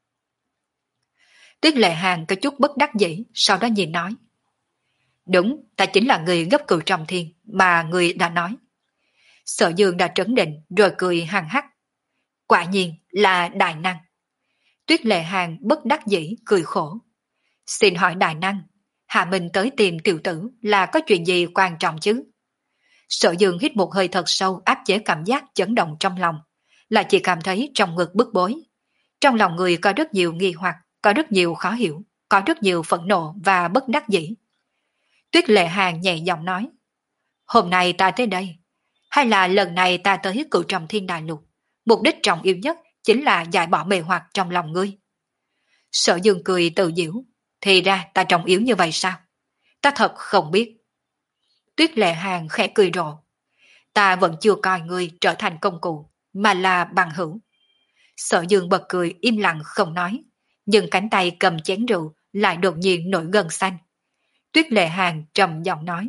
Tuyết Lệ Hàng có chút bất đắc dĩ, sau đó nhìn nói. Đúng, ta chính là người gấp cửu trọng thiên mà người đã nói. Sở Dương đã trấn định rồi cười hằng hắc. Quả nhiên là đại năng. Tuyết Lệ Hàng bất đắc dĩ cười khổ. Xin hỏi đại năng, Hạ Minh tới tìm tiểu tử là có chuyện gì quan trọng chứ? Sở Dương hít một hơi thật sâu áp chế cảm giác chấn động trong lòng, lại chỉ cảm thấy trong ngực bức bối. Trong lòng người có rất nhiều nghi hoặc, có rất nhiều khó hiểu, có rất nhiều phẫn nộ và bất đắc dĩ. Tuyết Lệ Hàng nhẹ giọng nói, hôm nay ta tới đây, hay là lần này ta tới cửu trọng thiên đại lục, mục đích trọng yếu nhất chính là giải bỏ mê hoặc trong lòng ngươi. Sở Dương cười tự giễu, thì ra ta trọng yếu như vậy sao? Ta thật không biết. Tuyết Lệ Hàng khẽ cười rộ, ta vẫn chưa coi ngươi trở thành công cụ, mà là bằng hữu. Sở Dương bật cười im lặng không nói, nhưng cánh tay cầm chén rượu lại đột nhiên nổi gân xanh. Tuyết Lệ Hàng trầm giọng nói,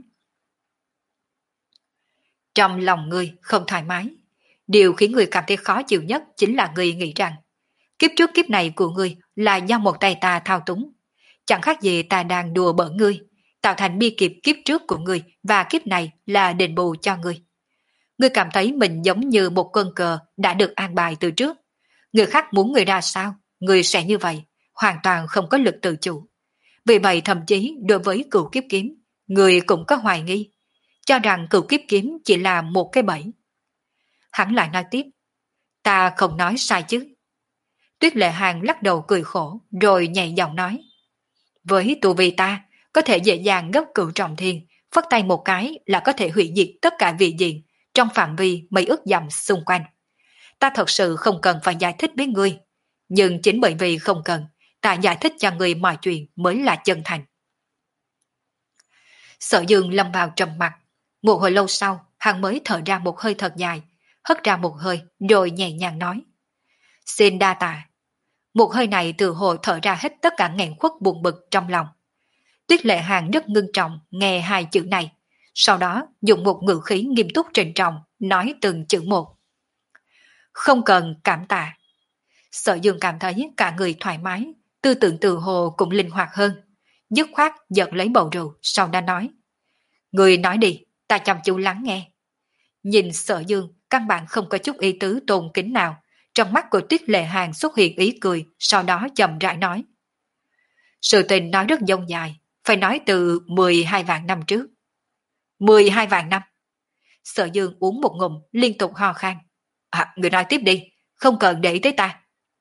trong lòng ngươi không thoải mái, điều khiến ngươi cảm thấy khó chịu nhất chính là ngươi nghĩ rằng kiếp trước kiếp này của ngươi là do một tay ta thao túng, chẳng khác gì ta đang đùa bỡn ngươi, tạo thành bi kịch kiếp trước của ngươi và kiếp này là đền bù cho ngươi. Ngươi cảm thấy mình giống như một quân cờ đã được an bài từ trước, người khác muốn ngươi ra sao, ngươi sẽ như vậy, hoàn toàn không có lực tự chủ. Vì vậy thậm chí đối với cửu kiếp kiếm, ngươi cũng có hoài nghi, cho rằng cửu kiếp kiếm chỉ là một cái bẫy. Hắn lại nói tiếp, ta không nói sai chứ. Tuyết Lệ Hàng lắc đầu cười khổ, rồi nhẹ giọng nói, với tu vi ta, có thể dễ dàng gấp cửu trọng thiên, phất tay một cái là có thể hủy diệt tất cả vị diện, trong phạm vi mấy ước dặm xung quanh. Ta thật sự không cần phải giải thích với ngươi, nhưng chính bởi vì không cần, ta giải thích cho ngươi mọi chuyện mới là chân thành. Sở Dương lâm vào trầm mặc, một hồi lâu sau, hắn mới thở ra một hơi thật dài, hất ra một hơi, rồi nhẹ nhàng nói. Xin đa tạ. Một hơi này từ hồ thở ra hết tất cả nghẹn khuất buồn bực trong lòng. Tuyết Lệ Hàng rất ngưng trọng nghe hai chữ này, sau đó dùng một ngữ khí nghiêm túc trịnh trọng, nói từng chữ một. Không cần cảm tạ. Sở Dương cảm thấy cả người thoải mái, tư tưởng từ hồ cũng linh hoạt hơn, dứt khoát giật lấy bầu rượu, sau đó nói. Người nói đi, ta chăm chú lắng nghe. Nhìn Sở Dương, căn bản không có chút ý tứ tôn kính nào, trong mắt của Tuyết Lệ Hàng xuất hiện ý cười, sau đó chậm rãi nói. Sự tình nói rất dông dài, phải nói từ mười hai vạn năm trước. mười hai vạn năm. Sở Dương uống một ngụm, liên tục ho khan. À, người nói tiếp đi, không cần để ý tới ta.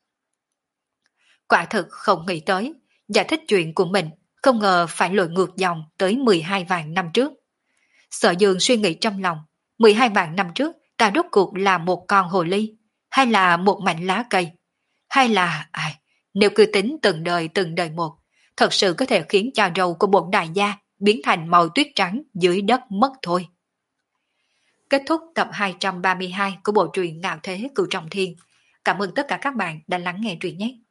Quả thực không nghĩ tới, giải thích chuyện của mình, không ngờ phải lội ngược dòng tới mười hai vạn năm trước. Sở Dương suy nghĩ trong lòng, mười hai vạn năm trước ta rốt cuộc là một con hồ ly, hay là một mảnh lá cây, hay là... À, nếu cứ tính từng đời từng đời một, thật sự có thể khiến cho râu của bổn đại gia biến thành màu tuyết trắng dưới đất mất thôi. Kết thúc tập hai trăm ba mươi hai của bộ truyện Ngạo Thế Cửu Trọng Thiên. Cảm ơn tất cả các bạn đã lắng nghe truyện nhé.